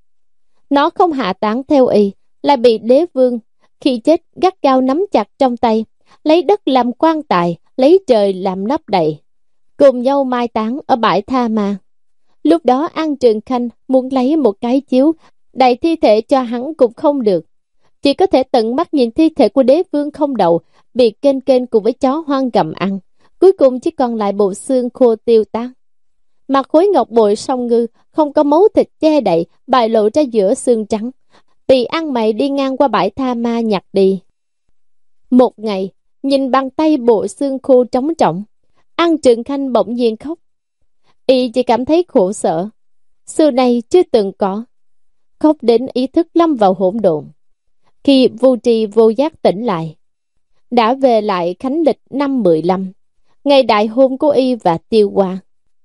Nó không hạ táng theo y, lại bị đế vương khi chết gắt gao nắm chặt trong tay, lấy đất làm quan tài, lấy trời làm nắp đậy, cùng nhau mai táng ở bãi Tha Ma. Lúc đó An Trường Khanh muốn lấy một cái chiếu đầy thi thể cho hắn cũng không được, chỉ có thể tận mắt nhìn thi thể của đế vương không đầu bị kênh kênh cùng với chó hoang gặm ăn, cuối cùng chỉ còn lại bộ xương khô tiêu tan. Mà khối ngọc bội song ngư không có máu thịt che đậy, bại lộ ra giữa xương trắng, bị ăn mày đi ngang qua bãi Tha Ma nhặt đi. Một ngày, nhìn bàn tay bộ xương khô trống trỏng, An Trường Khanh bỗng nhiên khóc. Y chỉ cảm thấy khổ sở, xưa nay chưa từng có, khóc đến ý thức lâm vào hỗn độn. Khi vô tri vô giác tỉnh lại, đã về lại khánh lịch năm mười lăm, ngày đại hôn của y và Tiêu Hoa.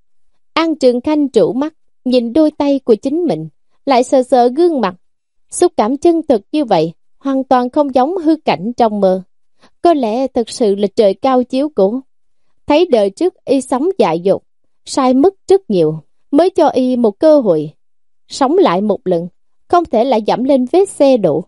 An Trường Khanh trụ mắt, nhìn đôi tay của chính mình, lại sờ sờ gương mặt. Xúc cảm chân thực như vậy, hoàn toàn không giống hư cảnh trong mơ. Có lẽ thật sự là trời cao chiếu cố. Thấy đời trước y sống dại dột, sai mất rất nhiều, mới cho y một cơ hội sống lại một lần, không thể lại dẫm lên vết xe đổ.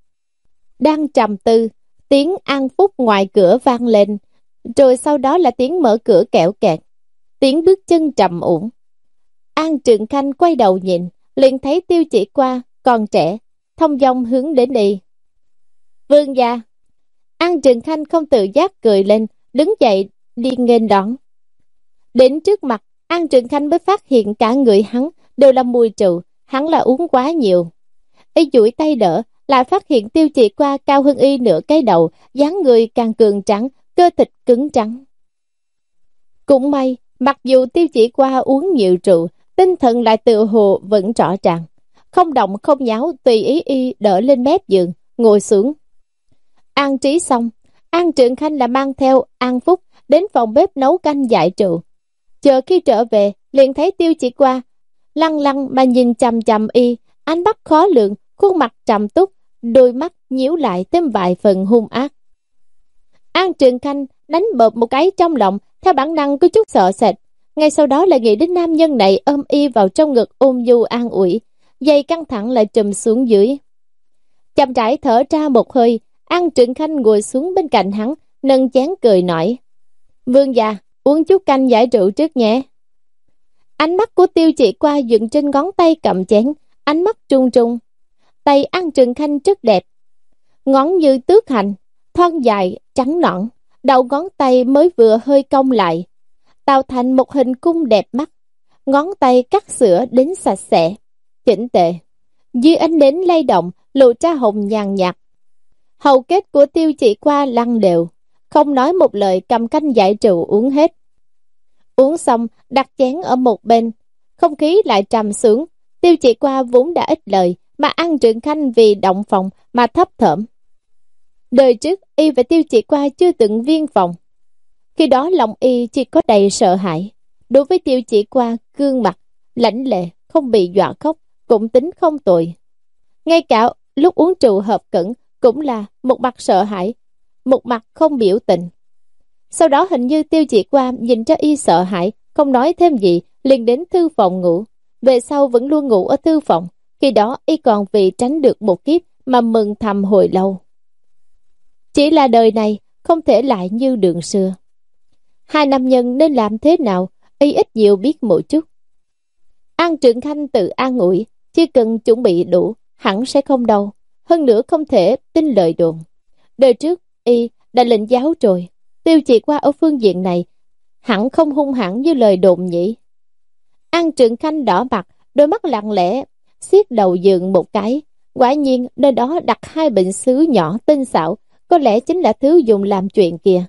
Đang trầm tư, tiếng An Phúc ngoài cửa vang lên, rồi sau đó là tiếng mở cửa kẹo kẹt, tiếng bước chân trầm ổn. An Trường Khanh quay đầu nhìn, liền thấy Tiêu Chỉ Qua còn trẻ, thông dong hướng đến đi. Vương gia. An Trường Khanh không tự giác cười lên, đứng dậy đi nghênh đón. Đến trước mặt, An Trường Khanh mới phát hiện cả người hắn đều là mùi rượu, hắn là uống quá nhiều. Y duỗi tay đỡ, lại phát hiện Tiêu Chỉ Qua cao hơn y nửa cái đầu, dáng người càng cường trắng, cơ thịt cứng trắng. Cũng may, mặc dù Tiêu Chỉ Qua uống nhiều rượu, tinh thần lại tự hồ vẫn rõ ràng, không động không nháo, tùy ý y đỡ lên mép giường, ngồi xuống. An trí xong, An Trường Khanh là mang theo An Phúc đến phòng bếp nấu canh dại rượu. Chờ khi trở về, liền thấy Tiêu Chỉ Qua lăng lăng mà nhìn chằm chằm y, ánh mắt khó lường, khuôn mặt trầm túc, đôi mắt nhíu lại thêm vài phần hung ác. An Trường Khanh đánh bợp một cái trong lòng, theo bản năng có chút sợ sệt. Ngay sau đó lại nghĩ đến nam nhân này ôm y vào trong ngực ôm du an ủi, dây căng thẳng lại trùm xuống dưới. Chậm rãi thở ra một hơi, An Trường Khanh ngồi xuống bên cạnh hắn, nâng chén cười nói: Vương gia, uống chút canh giải rượu trước nhé. Ánh mắt của Tiêu Chỉ Qua dựng trên ngón tay cầm chén, ánh mắt trung trung. Tay An Trường Khanh rất đẹp, ngón như tước hành, thon dài, trắng nõn, đầu ngón tay mới vừa hơi cong lại, tạo thành một hình cung đẹp mắt. Ngón tay cắt sữa đến sạch sẽ, chỉnh tề. Dưới ánh nến lay động, lộ ra hồng nhàn nhạt. Hầu kết của Tiêu Chỉ Qua lăn đều, không nói một lời cầm canh giải rượu uống hết. Uống xong, đặt chén ở một bên, không khí lại trầm xuống. Tiêu Chỉ Qua vốn đã ít lời, mà An Trượng Khanh vì động phòng mà thấp thởm. Đời trước, y và Tiêu Chỉ Qua chưa từng viên phòng. Khi đó lòng y chỉ có đầy sợ hãi. Đối với Tiêu Chỉ Qua, gương mặt lãnh lệ, không bị dọa khóc, cũng tính không tồi. Ngay cả lúc uống rượu hợp cẩn cũng là một mặt sợ hãi, một mặt không biểu tình. Sau đó hình như Tiêu Chỉ Qua nhìn cho y sợ hãi, không nói thêm gì, liền đến thư phòng ngủ. Về sau vẫn luôn ngủ ở thư phòng. Khi đó y còn vì tránh được một kiếp mà mừng thầm hồi lâu. Chỉ là đời này không thể lại như đường xưa. Hai nam nhân nên làm thế nào, y ít nhiều biết một chút. An Trượng Khanh tự an ủi, chỉ cần chuẩn bị đủ, hẳn sẽ không đau. Hơn nữa không thể tin lời đồn. Đời trước, y đã lệnh giáo rồi. Tiêu Chỉ Qua ở phương diện này, hẳn không hung hãn như lời đồn nhỉ. An Trượng Khanh đỏ mặt, đôi mắt lặng lẽ, siết đầu giường một cái. Quả nhiên, nơi đó đặt hai bình sứ nhỏ tinh xảo, có lẽ chính là thứ dùng làm chuyện kia.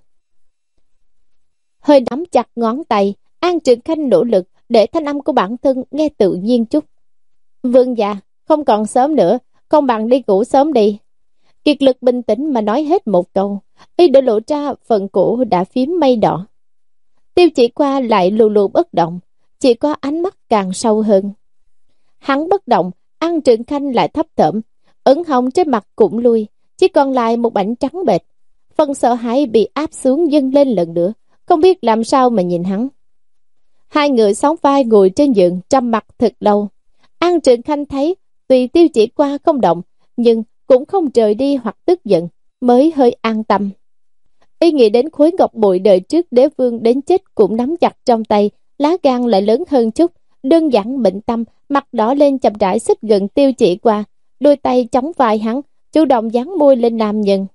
Hơi nắm chặt ngón tay, An Trượng Khanh nỗ lực để thanh âm của bản thân nghe tự nhiên chút. Vương gia, không còn sớm nữa, không bằng đi ngủ sớm đi. Kiệt lực bình tĩnh mà nói hết một câu, y đã lộ ra phần cổ đã phím mây đỏ. Tiêu Chỉ Qua lại lù lù bất động, chỉ có ánh mắt càng sâu hơn. Hắn bất động, An Trượng Khanh lại thấp thởm, ửng hồng trên mặt cũng lui, chỉ còn lại một mảnh trắng bệch. Phần sợ hãi bị áp xuống dâng lên lần nữa, không biết làm sao mà nhìn hắn. Hai người sóng vai ngồi trên giường trầm mặc thật lâu. An Trượng Khanh thấy tuy Tiêu Chỉ Qua không động, nhưng cũng không rời đi hoặc tức giận, mới hơi an tâm. Y nghĩ đến khối ngọc bội đời trước đế vương đến chết cũng nắm chặt trong tay, lá gan lại lớn hơn chút, đơn giản bệnh tâm, mặt đỏ lên chậm rãi xích gần Tiêu Chỉ Qua, đôi tay chống vai hắn, chủ động dán môi lên nam nhân.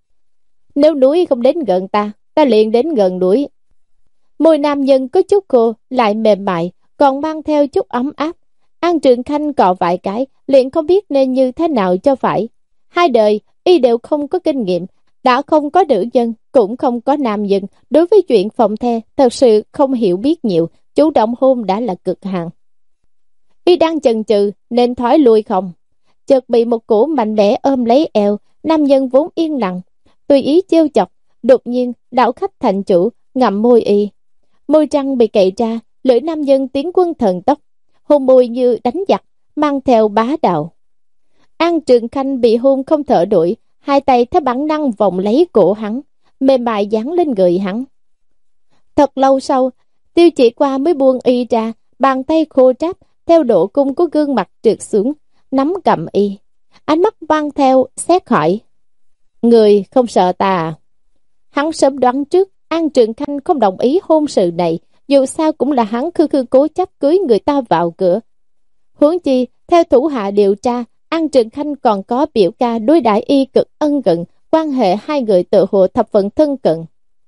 Nếu núi không đến gần ta, ta liền đến gần núi. Môi nam nhân có chút khô, lại mềm mại, còn mang theo chút ấm áp. An Trượng Khanh cọ vài cái, liền không biết nên như thế nào cho phải. Hai đời, y đều không có kinh nghiệm, đã không có nữ nhân, cũng không có nam nhân. Đối với chuyện phòng the, thật sự không hiểu biết nhiều, chủ động hôn đã là cực hạn. Y đang chần chừ, nên thoái lui không. Chợt bị một cổ mạnh mẽ ôm lấy eo, nam nhân vốn yên lặng, tùy ý trêu chọc, đột nhiên đảo khách thành chủ, ngậm môi y. Môi răng bị cậy ra, lưỡi nam nhân tiến quân thần tốc, hôn môi như đánh giặc, mang theo bá đạo. An Trượng Khanh bị hôn không thở nổi, hai tay theo bản năng vòng lấy cổ hắn, mềm mại dán lên người hắn. Thật lâu sau, Tiêu Chỉ Qua mới buông y ra, bàn tay khô ráp theo độ cung của gương mặt trượt xuống, nắm cầm y. Ánh mắt mang theo xét hỏi: người không sợ ta à? Hắn sớm đoán trước An Trượng Khanh không đồng ý hôn sự này, dù sao cũng là hắn khư khư cố chấp cưới người ta vào cửa. Huống chi, theo thủ hạ điều tra, An Trượng Khanh còn có biểu ca đối đãi y cực ân cần, quan hệ hai người tự hồ thập phần thân cận.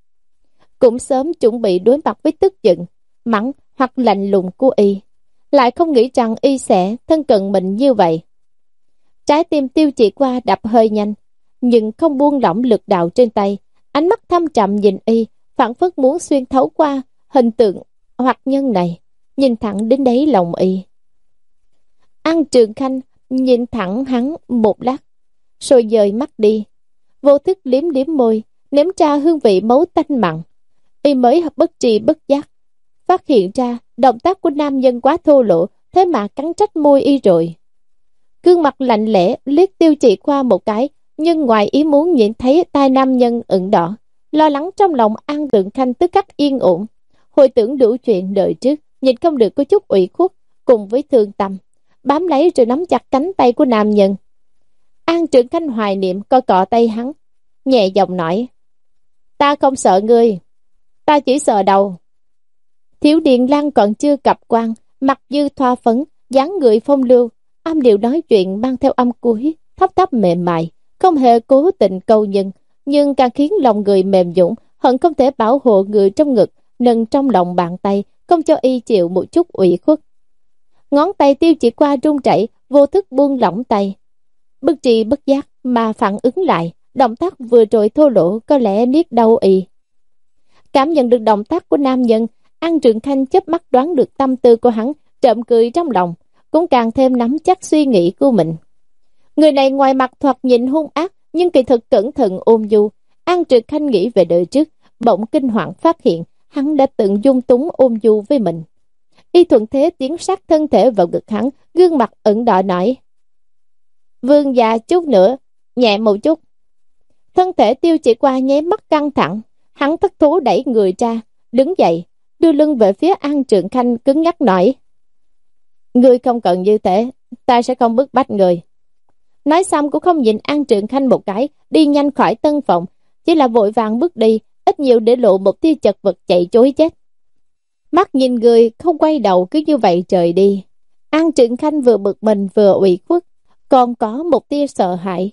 Cũng sớm chuẩn bị đối mặt với tức giận, mắng hoặc lạnh lùng của y, lại không nghĩ rằng y sẽ thân cận mình như vậy. Trái tim Tiêu Chỉ Qua đập hơi nhanh, nhưng không buông lỏng lực đạo trên tay, ánh mắt thâm trầm nhìn y, phảng phất muốn xuyên thấu qua hình tượng hoặc nhân này, nhìn thẳng đến đáy lòng y. An Trượng Khanh nhìn thẳng hắn một lát, rồi dời mắt đi, vô thức liếm liếm môi, nếm ra hương vị máu tanh mặn. Y mới bất tri bất giác phát hiện ra động tác của nam nhân quá thô lỗ, thế mà cắn trách môi y rồi. Gương mặt lạnh lẽ liếc Tiêu Chỉ Qua một cái, nhưng ngoài ý muốn nhìn thấy tai nam nhân ửng đỏ, lo lắng trong lòng An Trượng Khanh tức khắc yên ổn. Hồi tưởng đủ chuyện đời trước, nhìn không được có chút ủy khuất, cùng với thương tâm, bám lấy rồi nắm chặt cánh tay của nam nhân. An Trượng Khanh hoài niệm coi cọ tay hắn, nhẹ giọng nói: ta không sợ ngươi, ta chỉ sợ đầu. Thiếu Điền Lan còn chưa cập quan, mặt như thoa phấn, dáng người phong lưu, âm điệu nói chuyện mang theo âm cuối thấp thấp mềm mại, không hề cố tình câu nhân, nhưng càng khiến lòng người mềm nhũn, hận không thể bảo hộ người trong ngực, nâng trong lòng bàn tay, không cho y chịu một chút ủy khuất. Ngón tay Tiêu Chỉ Qua run rẩy, vô thức buông lỏng tay. Bất tri bất giác mà phản ứng lại, động tác vừa rồi thô lỗ có lẽ niết đau y. Cảm nhận được động tác của nam nhân, An Trường Khanh chớp mắt đoán được tâm tư của hắn, trộm cười trong lòng, cũng càng thêm nắm chắc suy nghĩ của mình. Người này ngoài mặt thoạt nhìn hung ác, nhưng kỳ thực cẩn thận ôn nhu. An Trường Khanh nghĩ về đời trước, bỗng kinh hoàng phát hiện hắn đã từng dung túng ôn nhu với mình. Y thuận thế tiến sát thân thể vào ngực hắn, gương mặt ửng đỏ nói: Vương gia chút nữa, nhẹ một chút. Thân thể Tiêu Chỉ Qua nháy mắt căng thẳng, hắn thất thố đẩy người ra, đứng dậy, đưa lưng về phía An Trường Khanh, cứng nhắc nói: Ngươi không cần như thế, ta sẽ không bức bách người. Nói xong cũng không nhìn An Trường Khanh một cái, đi nhanh khỏi tân phòng, chỉ là vội vàng bước đi, ít nhiều để lộ một tia chật vật chạy chối chết. Mắt nhìn người không quay đầu, cứ như vậy trời đi. An Trường Khanh vừa bực mình vừa ủy khuất, còn có một tia sợ hãi.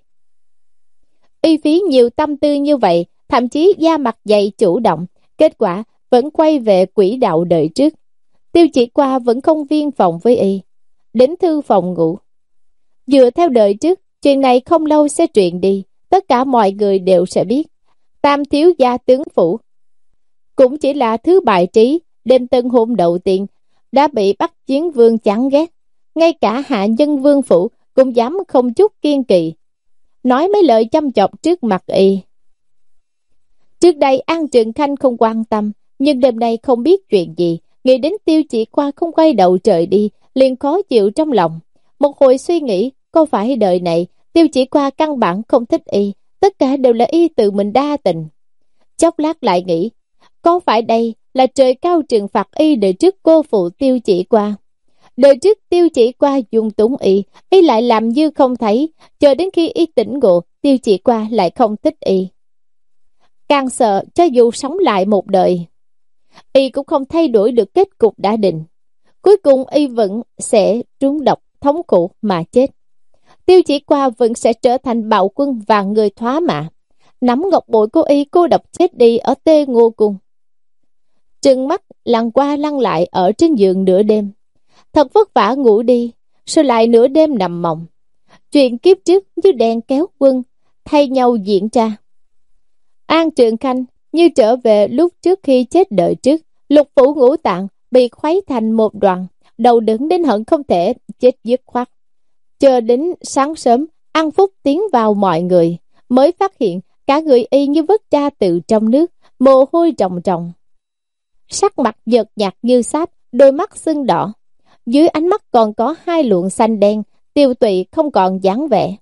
Y phí nhiều tâm tư như vậy, thậm chí da mặt dày chủ động, kết quả vẫn quay về quỹ đạo đời trước. Tiêu Chỉ Qua vẫn không viên phòng với y, đến thư phòng ngủ. Dựa theo đời trước, chuyện này không lâu sẽ truyền đi, tất cả mọi người đều sẽ biết. Tam thiếu gia tướng phủ cũng chỉ là thứ bài trí, đêm tân hôn đầu tiên đã bị Bắc Chiến Vương chán ghét, ngay cả hạ nhân vương phủ cũng dám không chút kiên kỵ nói mấy lời chăm chọc trước mặt y. Trước đây An Trường Khanh không quan tâm, nhưng đêm nay không biết chuyện gì, nghĩ đến Tiêu Chỉ Qua không quay đầu trời đi, liền khó chịu trong lòng. Một hồi suy nghĩ, có phải đời này Tiêu Chỉ Qua căn bản không thích y, tất cả đều là y tự mình đa tình. Chốc lát lại nghĩ, có phải đây là trời cao trừng phạt y đời trước cô phụ Tiêu Chỉ Qua? Đời trước Tiêu Chỉ Qua dung túng y, y lại làm như không thấy, chờ đến khi y tỉnh ngộ, Tiêu Chỉ Qua lại không thích y. Càng sợ cho dù sống lại một đời, y cũng không thay đổi được kết cục đã định. Cuối cùng y vẫn sẽ trúng độc thống khổ mà chết. Tiêu Chỉ Qua vẫn sẽ trở thành bạo quân và người thoá mạ, nắm ngọc bội của y cô độc chết đi ở Tê Ngô Cung. Trừng mắt lăn qua lăn lại ở trên giường nửa đêm, thật vất vả ngủ đi, rồi lại nửa đêm nằm mộng. Chuyện kiếp trước như đèn kéo quân, thay nhau diễn ra. An Trường Khanh như trở về lúc trước khi chết đời trước, lục phủ ngũ tạng bị khuấy thành một đoàn, đầu đứng đến hận không thể chết dứt khoát. Chờ đến sáng sớm, An Phúc tiến vào mọi người, mới phát hiện cả người y như vớt ra từ trong nước, mồ hôi ròng ròng. Sắc mặt nhợt nhạt như sáp, đôi mắt sưng đỏ. Dưới ánh mắt còn có hai luồng xanh đen, tiêu tụy không còn dáng vẻ.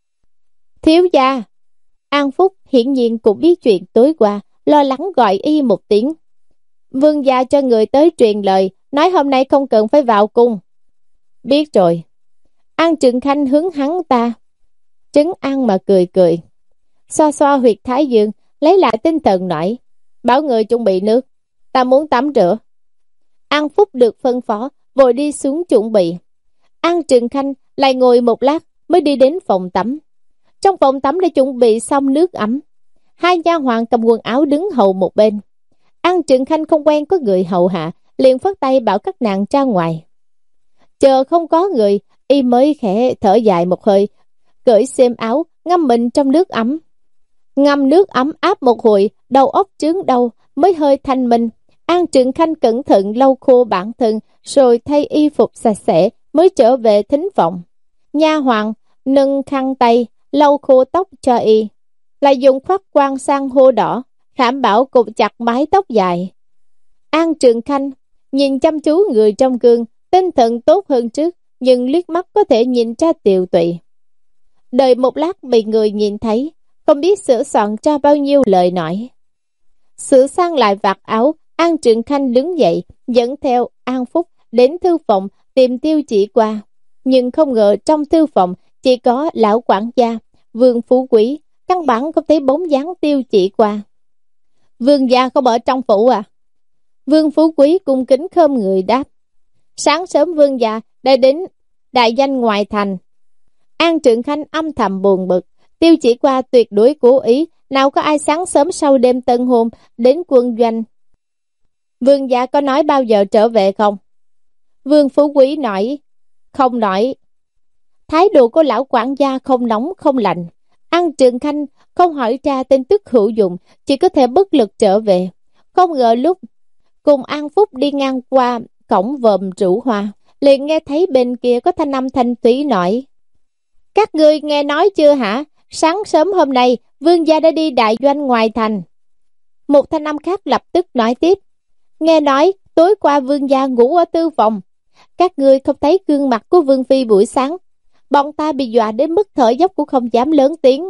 Thiếu gia! An Phúc hiển nhiên cũng biết chuyện tối qua, lo lắng gọi y một tiếng. Vương gia cho người tới truyền lời, nói hôm nay không cần phải vào cung. Biết rồi. An Trường Khanh hướng hắn ta trấn an mà cười cười, xoa xoa huyệt thái dương, lấy lại tinh thần nói: bảo người chuẩn bị nước, ta muốn tắm rửa. An Phúc được phân phó, vội đi xuống chuẩn bị. An Trường Khanh lại ngồi một lát mới đi đến phòng tắm. Trong phòng tắm đã chuẩn bị xong nước ấm, hai nha hoàn cầm quần áo đứng hầu một bên. An Trường Khanh không quen có người hầu hạ, liền phất tay bảo các nàng ra ngoài. Chờ không có người, y mới khẽ thở dài một hơi, cởi xem áo, ngâm mình trong nước ấm. Ngâm nước ấm áp một hồi, đầu óc trướng đau, mới hơi thanh minh. An Trường Khanh cẩn thận lau khô bản thân, rồi thay y phục sạch sẽ, mới trở về thính phòng. Nha hoàn nâng khăn tay, lau khô tóc cho y, lại dùng khoác quan sang hô đỏ, khảm bảo cột chặt mái tóc dài. An Trường Khanh nhìn chăm chú người trong gương, tinh thần tốt hơn trước, nhưng liếc mắt có thể nhìn ra tiều tụy. Đợi một lát bị người nhìn thấy, không biết sửa soạn ra bao nhiêu lời nói. Sửa sang lại vạt áo, An Trường Khanh đứng dậy, dẫn theo An Phúc đến thư phòng tìm Tiêu Chỉ Qua. Nhưng không ngờ trong thư phòng chỉ có lão quản gia, Vương Phú Quý, căn bản không thấy bóng dáng Tiêu Chỉ Qua. Vương gia không ở trong phủ à? Vương Phú Quý cung kính khom người đáp. Sáng sớm vương gia đã đến đại danh ngoài thành. An Trường Khanh âm thầm buồn bực, Tiêu Chỉ Qua tuyệt đối cố ý, nào có ai sáng sớm sau đêm tân hôn đến quân doanh. Vương gia có nói bao giờ trở về không? Vương Phú Quý nói, không nói. Thái độ của lão quản gia không nóng không lạnh. An Trường Khanh không hỏi ra tin tức hữu dụng, chỉ có thể bất lực trở về. Không ngờ lúc cùng An Phúc đi ngang qua cổng vòm rượu hoa, liền nghe thấy bên kia có thanh âm thanh thúy nói, các ngươi nghe nói chưa hả? Sáng sớm hôm nay, vương gia đã đi đại doanh ngoài thành. Một thanh âm khác lập tức nói tiếp, nghe nói tối qua vương gia ngủ ở tư phòng. Các ngươi không thấy gương mặt của vương phi buổi sáng, bọn ta bị dọa đến mức thở dốc cũng không dám lớn tiếng.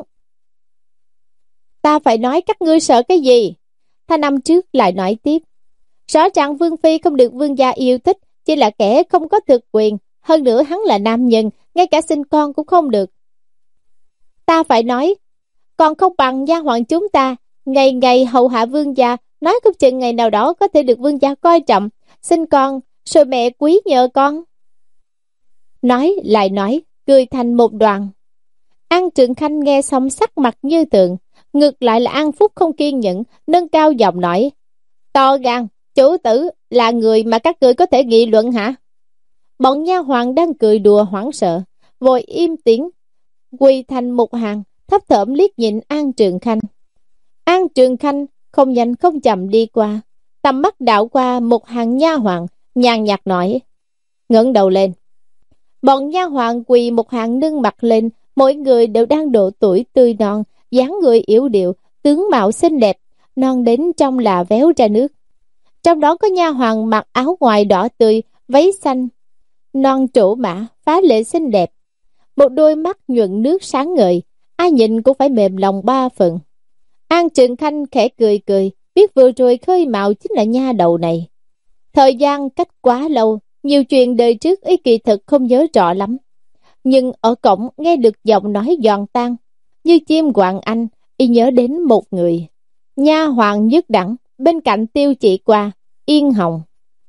Ta phải nói các ngươi sợ cái gì? Thanh âm trước lại nói tiếp, rõ ràng vương phi không được vương gia yêu thích, chỉ là kẻ không có thực quyền, hơn nữa hắn là nam nhân, ngay cả sinh con cũng không được. Ta phải nói, còn không bằng nha hoàn chúng ta, ngày ngày hầu hạ vương gia, nói không chừng ngày nào đó có thể được vương gia coi trọng, sinh con, rồi mẹ quý nhờ con. Nói lại nói, cười thành một đoàn. An Trường Khanh nghe xong sắc mặt như tượng, ngược lại là An Phúc không kiên nhẫn, nâng cao giọng nói, to gan, chủ tử là người mà các ngươi có thể nghị luận hả? Bọn nha hoàn đang cười đùa hoảng sợ, vội im tiếng, quỳ thành một hàng, thấp thởm liếc nhìn An Trường Khanh. An Trường Khanh không nhanh không chậm đi qua, tầm mắt đảo qua một hàng nha hoàn, nhàn nhạt nói, ngẩng đầu lên. Bọn nha hoàn quỳ một hàng nâng mặt lên, mỗi người đều đang độ tuổi tươi non, dáng người yếu điệu, tướng mạo xinh đẹp, non đến trong là véo ra nước. Trong đó có nha hoàn mặc áo ngoài đỏ tươi, váy xanh, non trổ mã, phá lệ xinh đẹp. Một đôi mắt nhuận nước sáng ngời, ai nhìn cũng phải mềm lòng ba phần. An Trường Khanh khẽ cười cười, biết vừa rồi khơi mào chính là nha đầu này. Thời gian cách quá lâu, nhiều chuyện đời trước ý kỳ thực không nhớ rõ lắm. Nhưng ở cổng nghe được giọng nói giòn tan, như chim quạng anh, y nhớ đến một người. Nha hoàn nhất đẳng, bên cạnh Tiêu Chỉ Qua, Yên Hồng.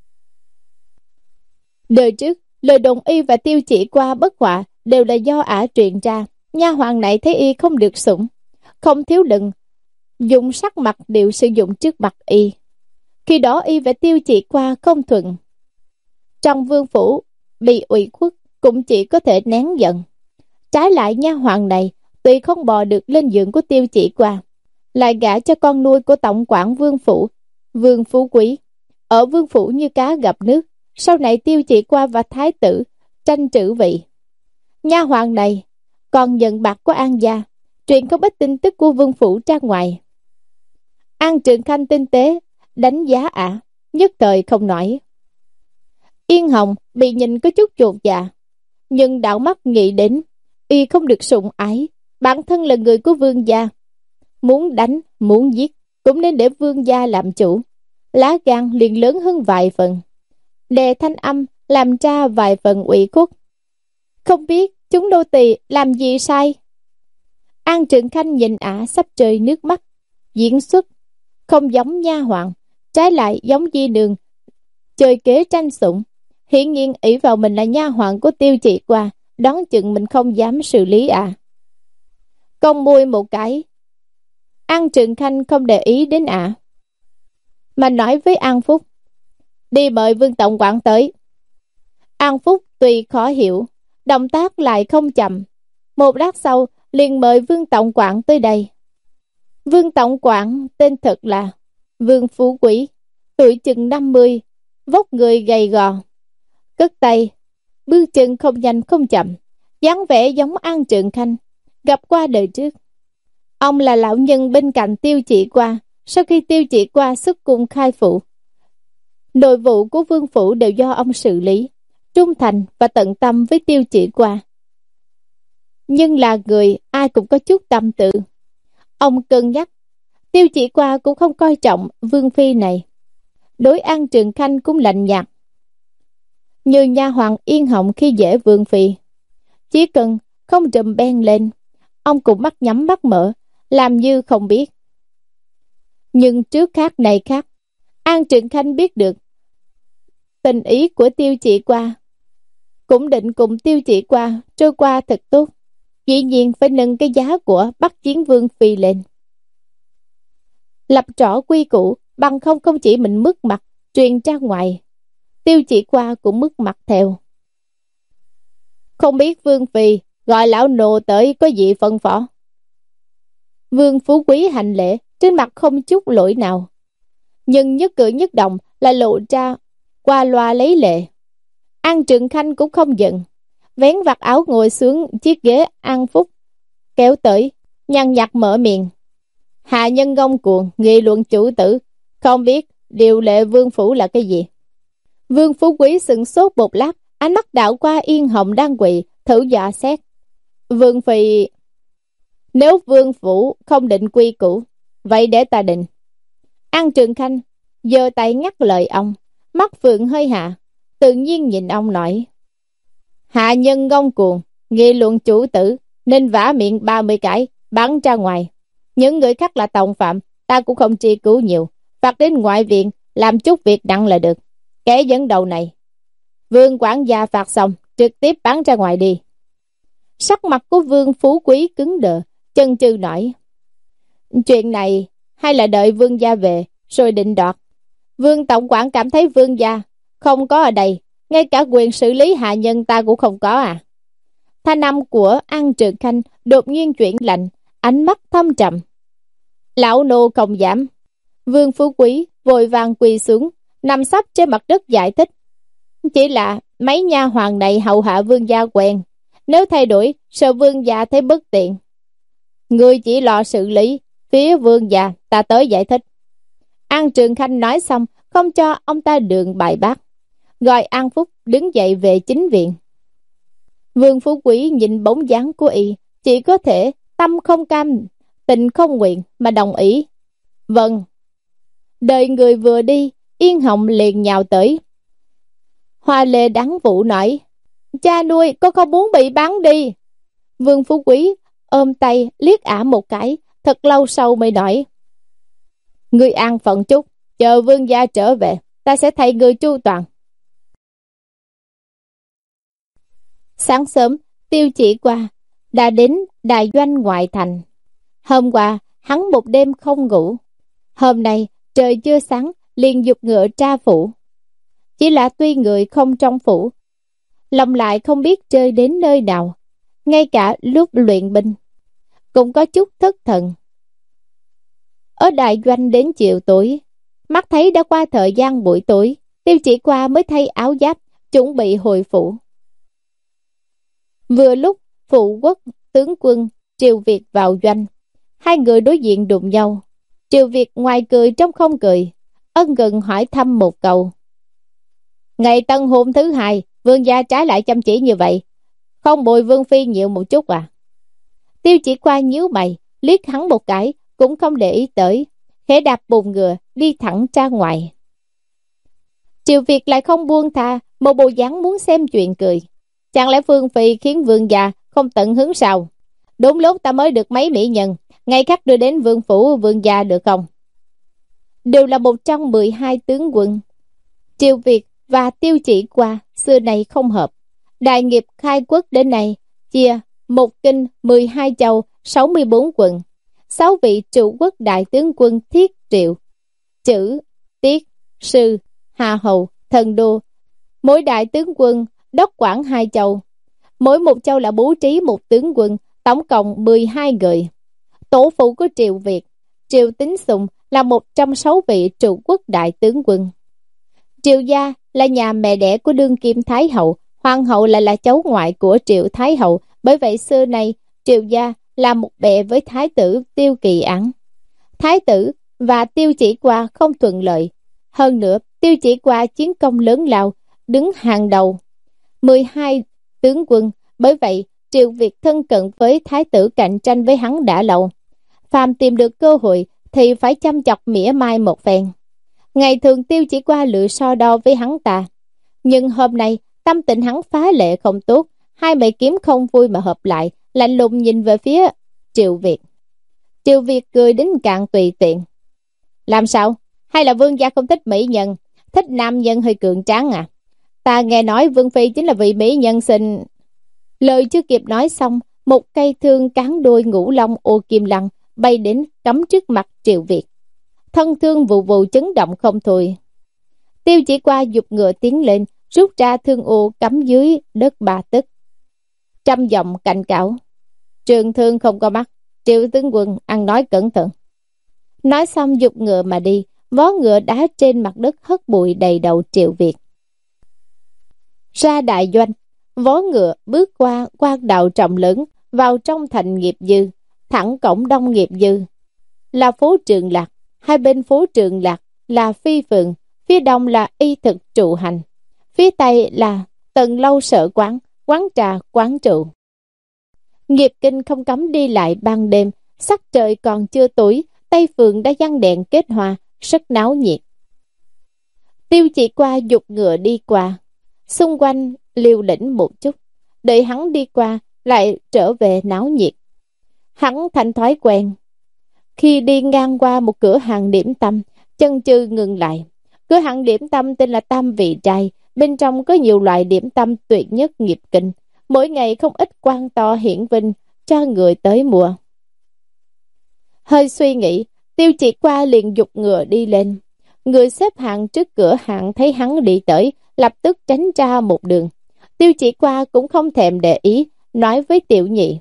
Đời trước, lời đồng y và Tiêu Chỉ Qua bất họa đều là do ả truyền ra. Nha hoàn này thấy y không được sủng, không thiếu đừng, dùng sắc mặt đều sử dụng trước mặt y. Khi đó y và Tiêu Chỉ Qua không thuận. Trong vương phủ, bị ủy khuất, cũng chỉ có thể nén giận. Trái lại nha hoàn này, tuy không bò được lên giường của Tiêu Chỉ Qua, lại gả cho con nuôi của tổng quản vương phủ, Vương Phú Quý. Ở vương phủ như cá gặp nước, sau này Tiêu Chỉ Qua và thái tử tranh trữ vị. Nha hoàn này còn nhận bạc của An gia, truyền không ít tin tức của vương phủ ra ngoài. An Trường Khanh tinh tế đánh giá ả, nhất thời không nói. Yên Hồng bị nhìn có chút chột dạ, nhưng đảo mắt nghĩ đến y không được sủng ái, bản thân là người của vương gia, muốn đánh muốn giết cũng nên để vương gia làm chủ. Lá gan liền lớn hơn vài phần, đè thanh âm làm ra vài phần ủy khuất. Không biết chúng nô tỳ làm gì sai? An Trường Khanh nhìn ả sắp rơi nước mắt, diễn xuất không giống nha hoàn, trái lại giống di nương chơi kế tranh sủng. Hiển nhiên ỷ vào mình là nha hoàn của Tiêu Chỉ Qua, đoán chừng mình không dám xử lý à. Cong môi một cái, An Trường Khanh không để ý đến ả, mà nói với An Phúc, đi mời Vương tổng quản tới. An Phúc tuy khó hiểu, động tác lại không chậm, một lát sau liền mời Vương tổng quản tới đây. Vương tổng quản tên thật là Vương Phú Quý, tuổi chừng năm mươi, vóc người gầy gò, cất tay, bước chân không nhanh không chậm, dáng vẻ giống An Trường Khanh gặp qua đời trước. Ông là lão nhân bên cạnh Tiêu Chỉ Qua. Sau khi Tiêu Chỉ Qua xuất cung khai phủ, nội vụ của vương phủ đều do ông xử lý, trung thành và tận tâm với Tiêu Chỉ Qua. Nhưng là người ai cũng có chút tâm tự. Ông cân nhắc, Tiêu Chỉ Qua cũng không coi trọng vương phi này. Đối An Trường Khanh cũng lạnh nhạt, như nha hoàng Yên Hồng khi dễ vương phi. Chỉ cần không trùm ben lên, ông cũng mắt nhắm mắt mở, làm như không biết. Nhưng trước khác này khác, An Trường Khanh biết được tình ý của Tiêu Chỉ Qua, cũng định cùng Tiêu Chỉ Qua trôi qua thật tốt. dĩ nhiên phải nâng cái giá của Bắc Chiến Vương Phi lên. Lập rõ quy củ, bằng không không chỉ mình mất mặt, truyền ra ngoài, Tiêu Chỉ Qua cũng mất mặt theo. Không biết Vương Phi gọi lão nô tới có gì phân phó? Vương Phú Quý hành lễ, trên mặt không chút lỗi nào, nhưng nhất cử nhất động là lộ ra qua loa lấy lệ. An Trừng Khanh cũng không giận, vén vạt áo ngồi xuống chiếc ghế An Phúc kéo tới, nhăn nhặt mở miệng. Hạ nhân ngông cuồng, nghị luận chủ tử, không biết điều lệ vương phủ là cái gì? Vương Phú Quý sững sốt một lát, ánh mắt đảo qua Yên Hồng đang quỳ, thử dò xét. Vương Phi... Nếu vương phủ không định quy củ, vậy để ta định. An Trường Khanh giơ tay ngắt lời ông, mắt phượng hơi hạ, tự nhiên nhìn ông nói. Hạ nhân ngông cuồng, nghị luận chủ tử, nên vả miệng ba mươi cái, bắn ra ngoài. Những người khác là tòng phạm, ta cũng không truy cứu nhiều, phạt đến ngoại viện, làm chút việc nặng là được. Kẻ dẫn đầu này, vương quản gia phạt xong, trực tiếp bắn ra ngoài đi. Sắc mặt của Vương Phú Quý cứng đờ, chân chừ nói. Chuyện này, hay là đợi vương gia về, rồi định đoạt. Vương tổng quản cảm thấy vương gia không có ở đây, ngay cả quyền xử lý hạ nhân ta cũng không có à. Thanh âm của An Trường Khanh đột nhiên chuyển lạnh, ánh mắt thâm trầm. Lão nô không dám. Vương Phú Quý vội vàng quỳ xuống, nằm sấp trên mặt đất giải thích. Chỉ là mấy nha hoàng này hầu hạ vương gia quen, nếu thay đổi sợ vương gia thấy bất tiện. Người chỉ lo xử lý, phía vương gia ta tới giải thích. An Trường Khanh nói xong, không cho ông ta đường bài bác, gọi An Phúc đứng dậy về chính viện. Vương Phú Quý nhìn bóng dáng của y, chỉ có thể tâm không cam, tình không nguyện mà đồng ý. Vâng. Đợi người vừa đi, Yên Hồng liền nhào tới. Hoa lê đắng vụ nói, cha nuôi con không muốn bị bắn đi. Vương Phú Quý ôm tay liếc ả một cái, thật lâu sau mới nói. Ngươi an phận chút, chờ vương gia trở về, ta sẽ thay ngươi chu toàn. Sáng sớm, Tiêu Chỉ Qua đã đến đài doanh ngoại thành. Hôm qua, hắn một đêm không ngủ. Hôm nay, trời chưa sáng, liền giục ngựa tra phủ. Chỉ là tuy người không trong phủ, lòng lại không biết chơi đến nơi nào. Ngay cả lúc luyện binh, cũng có chút thất thần. Ở đại doanh đến chiều tối, mắt thấy đã qua thời gian buổi tối, Tiêu Chỉ Qua mới thay áo giáp, chuẩn bị hồi phủ. Vừa lúc phụ quốc tướng quân Triều Việt vào doanh, hai người đối diện đụng nhau. Triều Việt ngoài cười trong không cười, ân cần hỏi thăm một câu. Ngày tân hôn thứ hai, vương gia trái lại chăm chỉ như vậy, không bồi vương phi nhiều một chút à? Tiêu Chỉ Qua nhíu mày, liếc hắn một cái, cũng không để ý tới, khẽ đạp bùn ngựa đi thẳng ra ngoài. Triều Việt lại không buông tha, một bộ dáng muốn xem chuyện cười. Chẳng lẽ vương phi khiến vương gia không tận hứng sao? Đúng lúc ta mới được mấy mỹ nhân, ngày khác đưa đến vương phủ vương gia được không? Đều là một trong mười hai tướng quân. Triều Việt và Tiêu Chỉ Qua xưa này không hợp. Đại nghiệp khai quốc đến nay, chia một kinh, mười hai châu, sáu mươi bốn quận. Sáu vị trụ quốc đại tướng quân thiết triệu, chữ, tiết, sư, hà hầu, thần đô. Mỗi đại tướng quân đốc quản hai châu. Mỗi một châu là bố trí một tướng quân, tổng cộng mười hai người. Tổ phụ của Triều Việt, Triều Tín Sùng là một trong sáu vị trụ quốc đại tướng quân. Triều gia là nhà mẹ đẻ của đương kim Thái hậu, hoàng hậu lại là cháu ngoại của Triệu Thái hậu, bởi vậy xưa nay Triều gia là một bè với Thái tử Tiêu Kỳ Ẩn. Thái tử và Tiêu Chỉ Qua không thuận lợi. Hơn nữa, Tiêu Chỉ Qua chiến công lớn lao, đứng hàng đầu mười hai tướng quân, bởi vậy Triều Việt thân cận với Thái tử cạnh tranh với hắn đã lâu. Phàm tìm được cơ hội thì phải chăm chọc mỉa mai một phen. Ngày thường Tiêu Chỉ Qua lựa so đo với hắn ta, nhưng hôm nay tâm tình hắn phá lệ không tốt, hai mày kiếm không vui mà hợp lại, lạnh lùng nhìn về phía Triều Việt. Triều Việt cười đến càng tùy tiện. Làm sao? Hay là vương gia không thích mỹ nhân, thích nam nhân hơi cường tráng à? Ta nghe nói vương phi chính là vị mỹ nhân xinh. Lời chưa kịp nói xong, Một cây thương cán đôi ngũ long ô kim lăng bay đến cắm trước mặt Triệu Việt. Thân thương vụ vụ chấn động không thôi. Tiêu Chỉ Qua giục ngựa tiến lên, rút ra thương ô cắm dưới đất ba tấc. Trăm giọng cảnh cáo: trường thương không có mắt, Triệu tướng quân ăn nói cẩn thận. Nói xong giục ngựa mà đi, vó ngựa đá trên mặt đất hất bụi đầy đầu Triệu Việt. Ra đại doanh, vó ngựa bước qua quan đạo rộng lớn, vào trong thành Nghiệp Dư, thẳng cổng đông Nghiệp Dư là phố Trường Lạc, hai bên phố Trường Lạc là Phi Phượng, phía đông là Y Thực Trụ Hành, phía tây là Tần Lâu Sở Quán, quán trà, quán trụ. Nghiệp Kinh không cấm đi lại ban đêm, sắc trời còn chưa tối, Tây Phường đã giăng đèn kết hoa, rất náo nhiệt. Tiêu Chỉ Qua giục ngựa đi qua, xung quanh liều lĩnh một chút, đợi hắn đi qua lại trở về náo nhiệt. Hắn thành thói quen, khi đi ngang qua một cửa hàng điểm tâm, chân chừ ngừng lại. Cửa hàng điểm tâm tên là Tam Vị Trai, bên trong có nhiều loại điểm tâm tuyệt nhất Nghiệp Kinh, mỗi ngày không ít quan to hiển vinh cho người tới mua. Hơi suy nghĩ, Tiêu Chỉ Qua liền giục ngựa đi lên. Người xếp hàng trước cửa hàng thấy hắn đi tới, lập tức tránh ra một đường. Tiêu Chỉ Qua cũng không thèm để ý, nói với Tiểu Nhị: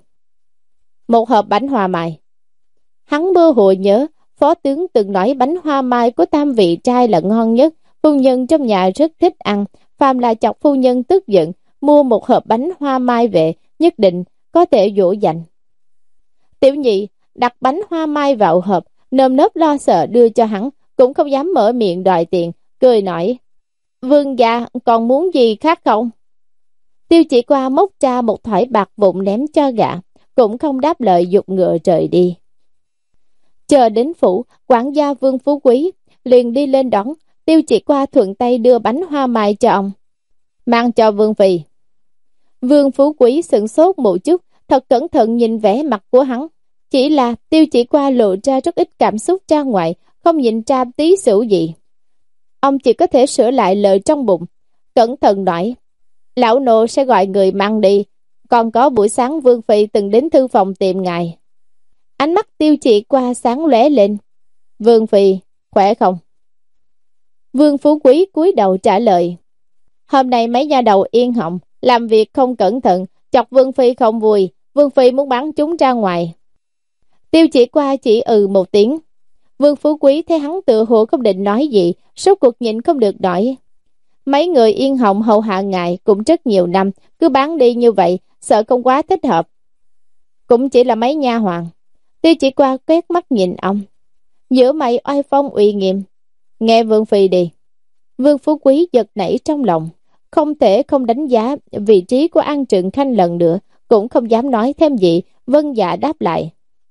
một hộp bánh hoa mai. Hắn mơ hồ nhớ, phó tướng từng nói bánh hoa mai của Tam Vị Trai là ngon nhất, phu nhân trong nhà rất thích ăn, phàm là chọc phu nhân tức giận, mua một hộp bánh hoa mai về, nhất định có thể dỗ dành. Tiểu Nhị đặt bánh hoa mai vào hộp, nơm nớp lo sợ đưa cho hắn, cũng không dám mở miệng đòi tiền, cười nói: vương gia còn muốn gì khác không? Tiêu Chỉ Qua móc ra một thỏi bạc vụn ném cho gã, cũng không đáp lời, giục ngựa rời đi. Chờ đến phủ, quản gia Vương Phú Quý liền đi lên đón. Tiêu Chỉ Qua thuận tay đưa bánh hoa mai cho ông: mang cho Vương Phi. Vương Phú Quý sửng sốt một chút, thật cẩn thận nhìn vẻ mặt của hắn. Chỉ là Tiêu Chỉ Qua lộ ra rất ít cảm xúc ra ngoài, không nhìn ra tí xỉu gì. Ông chỉ có thể sửa lại lời trong bụng, cẩn thận nói: lão nô sẽ gọi người mang đi, còn có buổi sáng Vương Phi từng đến thư phòng tìm ngài. Ánh mắt Tiêu Chỉ Qua sáng lóe lên: Vương Phi khỏe không? Vương Phú Quý cúi đầu trả lời: hôm nay mấy nha đầu yên họng, làm việc không cẩn thận, chọc Vương Phi không vui, Vương Phi muốn bắn chúng ra ngoài. Tiêu Chỉ Qua chỉ ừ một tiếng. Vương Phú Quý thấy hắn tự hồ không định nói gì, số cuộc nhịn không được nói: mấy người yên họng hầu hạ ngài cũng rất nhiều năm, cứ bán đi như vậy, sợ không quá thích hợp. Cũng chỉ là mấy nha hoàn. Tiêu Chỉ Qua quét mắt nhìn ông, giữa mày oai phong uy nghiêm: nghe Vương Phi đi. Vương Phú Quý giật nảy trong lòng, không thể không đánh giá vị trí của An Trượng Khanh lần nữa, cũng không dám nói thêm gì, vâng dạ đáp lại.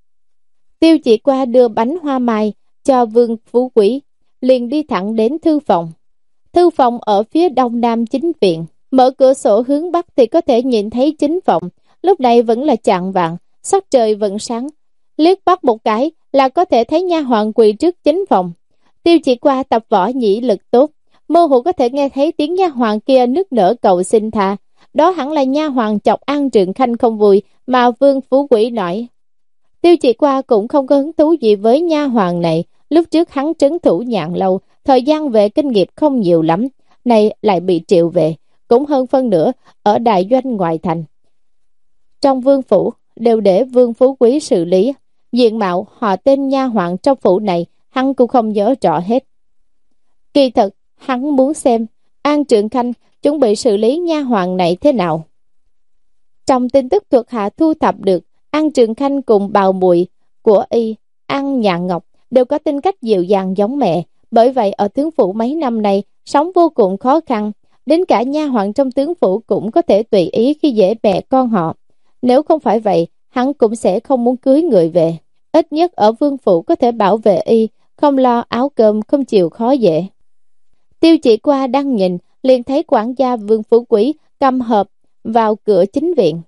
Tiêu Chỉ Qua đưa bánh hoa mai cho Vương Phú Quý, liền đi thẳng đến thư phòng. Thư phòng ở phía đông nam chính viện, mở cửa sổ hướng bắc thì có thể nhìn thấy chính phòng. Lúc này vẫn là chạng vạng, sắc trời vẫn sáng, liếc bắt một cái là có thể thấy nha hoàn quỳ trước chính phòng. Tiêu Chỉ Qua tập võ nhĩ lực tốt, mơ hồ có thể nghe thấy tiếng nha hoàn kia nức nở cầu xin tha. Đó hẳn là nha hoàn chọc An Trượng Khanh không vui mà Vương Phú Quý nói. Tiêu Chỉ Qua cũng không có hứng thú gì với nha hoàn này. Lúc trước hắn trấn thủ Nhạn Lâu, thời gian về kinh nghiệm không nhiều lắm, nay lại bị triệu về, cũng hơn phân nửa ở đại doanh ngoại thành. Trong vương phủ đều để Vương Phú Quý xử lý, diện mạo họ tên nha hoàn trong phủ này hắn cũng không nhớ rõ hết. Kỳ thực hắn muốn xem An Trượng Khanh chuẩn bị xử lý nha hoàn này thế nào. Trong tin tức thuộc hạ thu thập được, An Trượng Khanh cùng bào muội của y An Nhạn Ngọc đều có tính cách dịu dàng giống mẹ, bởi vậy ở tướng phủ mấy năm nay sống vô cùng khó khăn, đến cả nha hoàn trong tướng phủ cũng có thể tùy ý khi dễ mẹ con họ. Nếu không phải vậy, hắn cũng sẽ không muốn cưới người về. Ít nhất ở vương phủ có thể bảo vệ y, không lo áo cơm, không chịu khó dễ. Tiêu Chỉ Qua đang nhìn, liền thấy quản gia Vương Phú Quý cầm hộp vào cửa chính viện.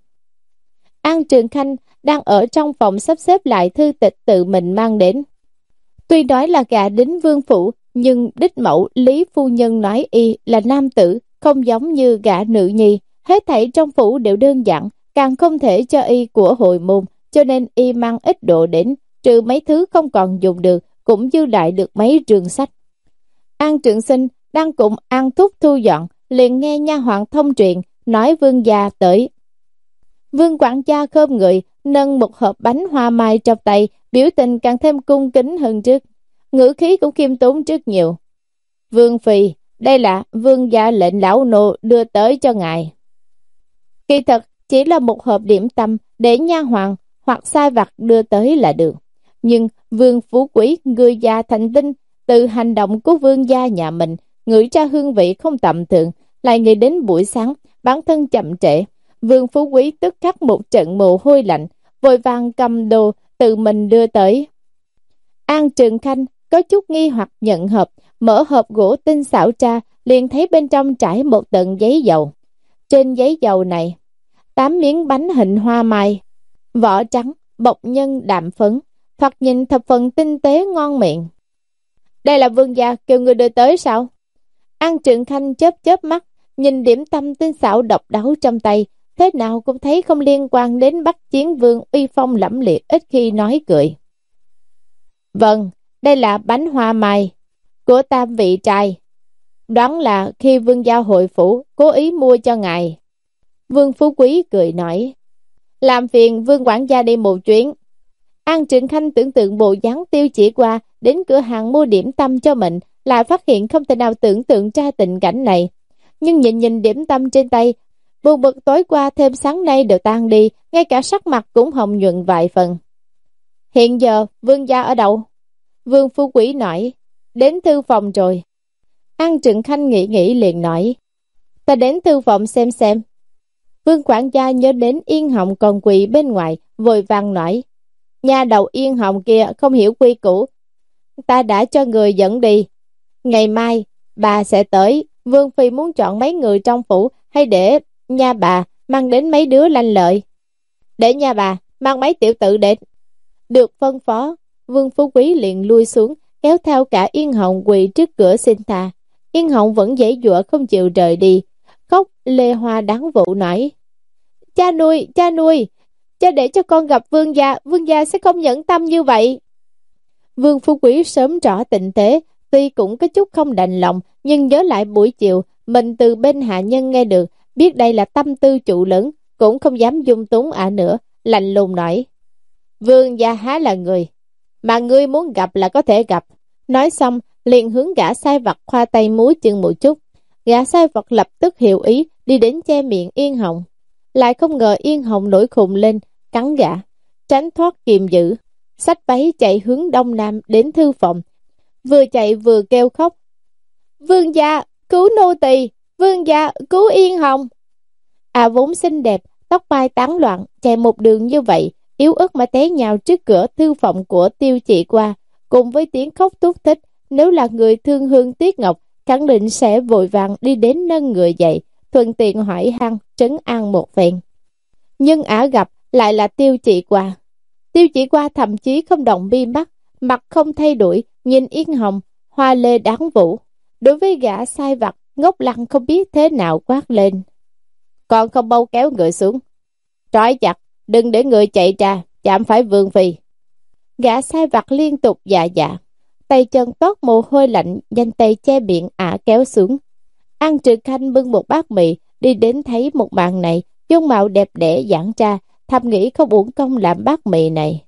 An Trượng Khanh đang ở trong phòng sắp xếp lại thư tịch tự mình mang đến. Tuy nói là gả đến vương phủ, nhưng đích mẫu Lý Phu Nhân nói y là nam tử, không giống như gả nữ nhi. Hết thảy trong phủ đều đơn giản, càng không thể cho y của hội môn, cho nên y mang ít đồ đến, trừ mấy thứ không còn dùng được, cũng dư lại được mấy trường sách. An Trường Sinh đang cùng An Thúc thu dọn, liền nghe nha hoàn thông truyền, nói vương gia tới. Vương quản gia khom người, nâng một hộp bánh hoa mai trong tay, biểu tình càng thêm cung kính hơn trước, ngữ khí cũng khiêm tốn rất nhiều. Vương phi, đây là vương gia lệnh lão nô đưa tới cho ngài. Kỳ thật chỉ là một hộp điểm tâm để nha hoàn hoặc sai vặt đưa tới là được. Nhưng vương phú quý, người già thành tinh, từ hành động của vương gia nhà mình, ngửi ra hương vị không tầm thường, lại nghĩ đến buổi sáng, bản thân chậm trễ. Vương phú quý tức khắc một trận mồ hôi lạnh, vội vàng cầm đồ tự mình đưa tới. An Trường Khanh có chút nghi hoặc nhận hộp, mở hộp gỗ tinh xảo ra, liền thấy bên trong trải một tầng giấy dầu. Trên giấy dầu này, tám miếng bánh hình hoa mai, vỏ trắng, bọc nhân đạm phấn, thoạt nhìn thập phần tinh tế ngon miệng. Đây là vương gia kêu người đưa tới sao? An Trường Khanh chớp chớp mắt, nhìn điểm tâm tinh xảo độc đáo trong tay, thế nào cũng thấy không liên quan đến Bắc Chiến Vương uy phong lẫm liệt, ít khi nói cười. Vâng, đây là bánh hoa mai của tam vị trai. Đoán là khi vương gia hội phủ cố ý mua cho ngài. Vương Phú Quý cười nói, làm phiền vương quản gia đi một chuyến. An Trịnh Khanh tưởng tượng bộ dáng Tiêu Chỉ qua đến cửa hàng mua điểm tâm cho mình, lại phát hiện không thể nào tưởng tượng ra tình cảnh này. Nhưng nhìn nhìn điểm tâm trên tay, buồn bực tối qua thêm sáng nay đều tan đi, ngay cả sắc mặt cũng hồng nhuận vài phần. Hiện giờ vương gia ở đâu? Vương Phú Quý nói, đến thư phòng rồi. An Trịnh Khanh nghĩ nghĩ liền nói, ta đến thư phòng xem xem. Vương quản gia nhớ đến Yên Hồng còn quỳ bên ngoài, vội vàng nói, nhà đầu Yên Hồng kia không hiểu quy củ, ta đã cho người dẫn đi. Ngày mai bà sẽ tới, Vương phi muốn chọn mấy người trong phủ, hay để nha bà mang đến mấy đứa lanh lợi? Để nha bà mang mấy tiểu tử đến. Được phân phó, Vương Phú Quý liền lui xuống, kéo theo cả Yên Hồng quỳ trước cửa xin tha. Yên Hồng vẫn giãy giụa không chịu rời đi, khóc lê hoa đáng vụ nói, cha nuôi, cha nuôi, cha để cho con gặp vương gia, vương gia sẽ không nhẫn tâm như vậy. Vương Phú Quý sớm rõ tình thế, tuy cũng có chút không đành lòng, nhưng nhớ lại buổi chiều mình từ bên hạ nhân nghe được, biết đây là tâm tư trụ lớn, cũng không dám dung túng ả nữa, lạnh lùng nói, vương gia há là người mà ngươi muốn gặp là có thể gặp. Nói xong liền hướng gã sai vặt khoa tay múa chân một chút. Gã sai vặt lập tức hiểu ý, đi đến che miệng Yên Hồng. Lại không ngờ Yên Hồng nổi khùng lên, cắn gã, tránh thoát kiềm giữ, xách váy chạy hướng đông nam đến thư phòng, vừa chạy vừa kêu khóc, vương gia cứu nô tỳ, vương gia cứu Yên Hồng. À vốn xinh đẹp, tóc mai tán loạn, chạy một đường như vậy, yếu ớt mà té nhào trước cửa thư phòng của Tiêu Chỉ qua, cùng với tiếng khóc thút thích. Nếu là người thương hương tiếc ngọc, khẳng định sẽ vội vàng đi đến nâng người dậy, thuận tiện hỏi han trấn an một phen. Nhưng ả gặp lại là Tiêu Chỉ qua. Tiêu Chỉ qua thậm chí không động mi mắt, mặt không thay đổi, nhìn Yên Hồng hoa lê đáng vũ. Đối với gã sai vặt ngốc lăng không biết thế nào quát lên, còn không mau kéo người xuống, trói chặt, đừng để người chạy ra chạm phải vương phi. Gã sai vặt liên tục dạ dạ, tay chân toát mồ hôi lạnh, nhanh tay che miệng ả kéo xuống. An Trường Khanh bưng một bát mì đi đến, thấy một màn này, dung mạo đẹp đẽ giãn ra, thầm nghĩ không uổng công làm bát mì này.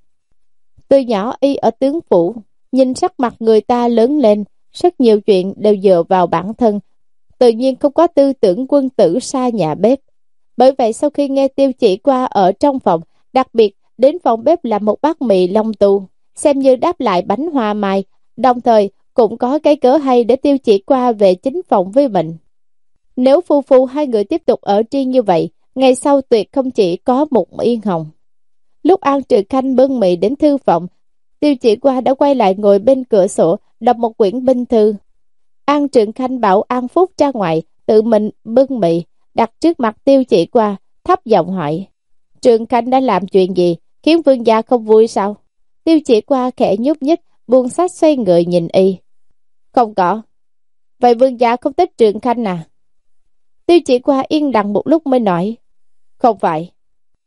Từ nhỏ y ở tướng phủ, nhìn sắc mặt người ta lớn lên, rất nhiều chuyện đều dựa vào bản thân, tự nhiên không có tư tưởng quân tử xa nhà bếp. Bởi vậy sau khi nghe Tiêu Chỉ qua ở trong phòng, đặc biệt đến phòng bếp làm một bát mì long tu, xem như đáp lại bánh hoa mai, đồng thời cũng có cái cớ hay để Tiêu Chỉ qua về chính phòng với mình. Nếu phu phu hai người tiếp tục ở riêng như vậy, ngày sau tuyệt không chỉ có một Yên Hồng. Lúc An Trường Khanh bưng mì đến thư phòng, Tiêu Chỉ qua đã quay lại ngồi bên cửa sổ, đọc một quyển binh thư. An Trường Khanh bảo An Phúc ra ngoài, tự mình bưng mì đặt trước mặt Tiêu Chỉ qua, thấp giọng hỏi, Trường Khanh đã làm chuyện gì khiến vương gia không vui sao? Tiêu Chỉ qua khẽ nhúc nhích, buông sách xoay người nhìn y. Không có. Vậy vương gia không thích Trường Khanh à? Tiêu Chỉ qua yên lặng một lúc mới nói, không phải.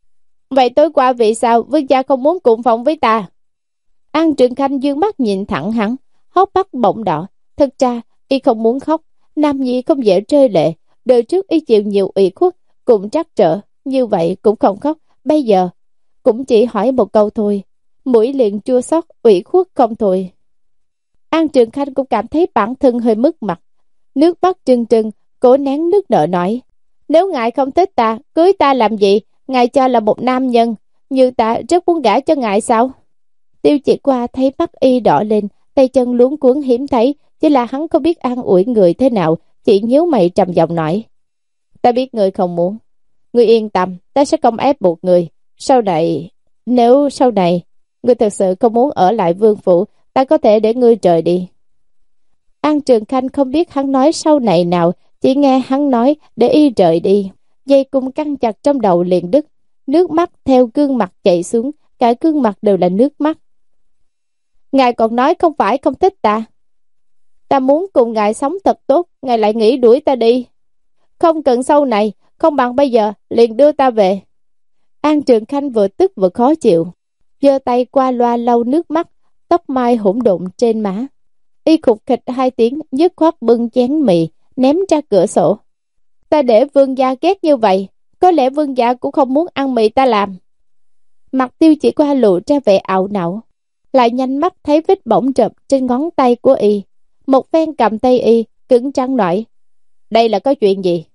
Vậy tối qua vì sao vương gia không muốn cùng phòng với ta? An Trường Khanh dương mắt nhìn thẳng hắn, hốc mắt bỗng đỏ. Thật ra y không muốn khóc, nam nhi không dễ rơi lệ. Đời trước y chịu nhiều ủy khuất, cũng trắc trở, như vậy cũng không khóc. Bây giờ cũng chỉ hỏi một câu thôi, mũi liền chua xót, ủy khuất không thôi. An Trường Khanh cũng cảm thấy bản thân hơi mất mặt, nước mắt trừng trừng, cố nén nước nở nói: nếu ngài không thích ta, cưới ta làm gì? Ngài cho là một nam nhân như ta rất muốn gả cho ngài sao? Tiêu Chỉ Qua thấy mắt y đỏ lên, tay chân luống cuống hiếm thấy, chỉ là hắn không biết an ủi người thế nào, chỉ nhíu mày trầm giọng nói: ta biết người không muốn, người yên tâm, ta sẽ không ép buộc người. Sau này, nếu sau này người thật sự không muốn ở lại vương phủ, ta có thể để ngươi rời đi. An Trường Khanh không biết hắn nói sau này nào, chỉ nghe hắn nói để y rời đi, dây cung căng chặt trong đầu liền đứt, nước mắt theo gương mặt chảy xuống, cả gương mặt đều là nước mắt. Ngài còn nói không phải không thích ta, ta muốn cùng ngài sống thật tốt, ngài lại nghĩ đuổi ta đi. Không cần sau này, không bằng bây giờ liền đưa ta về. An Trường Khanh vừa tức vừa khó chịu, giơ tay qua loa lau nước mắt, tóc mai hỗn độn trên má. Y khục khịch hai tiếng, dứt khoát bưng chén mì ném ra cửa sổ. Ta để vương gia ghét như vậy, có lẽ vương gia cũng không muốn ăn mì ta làm. Mặt Tiêu Chỉ Qua lộ ra vẻ ảo não, lại nhanh mắt thấy vết bỏng rợp trên ngón tay của y, một phen cầm tay y cứng rắn nói: đây là có chuyện gì?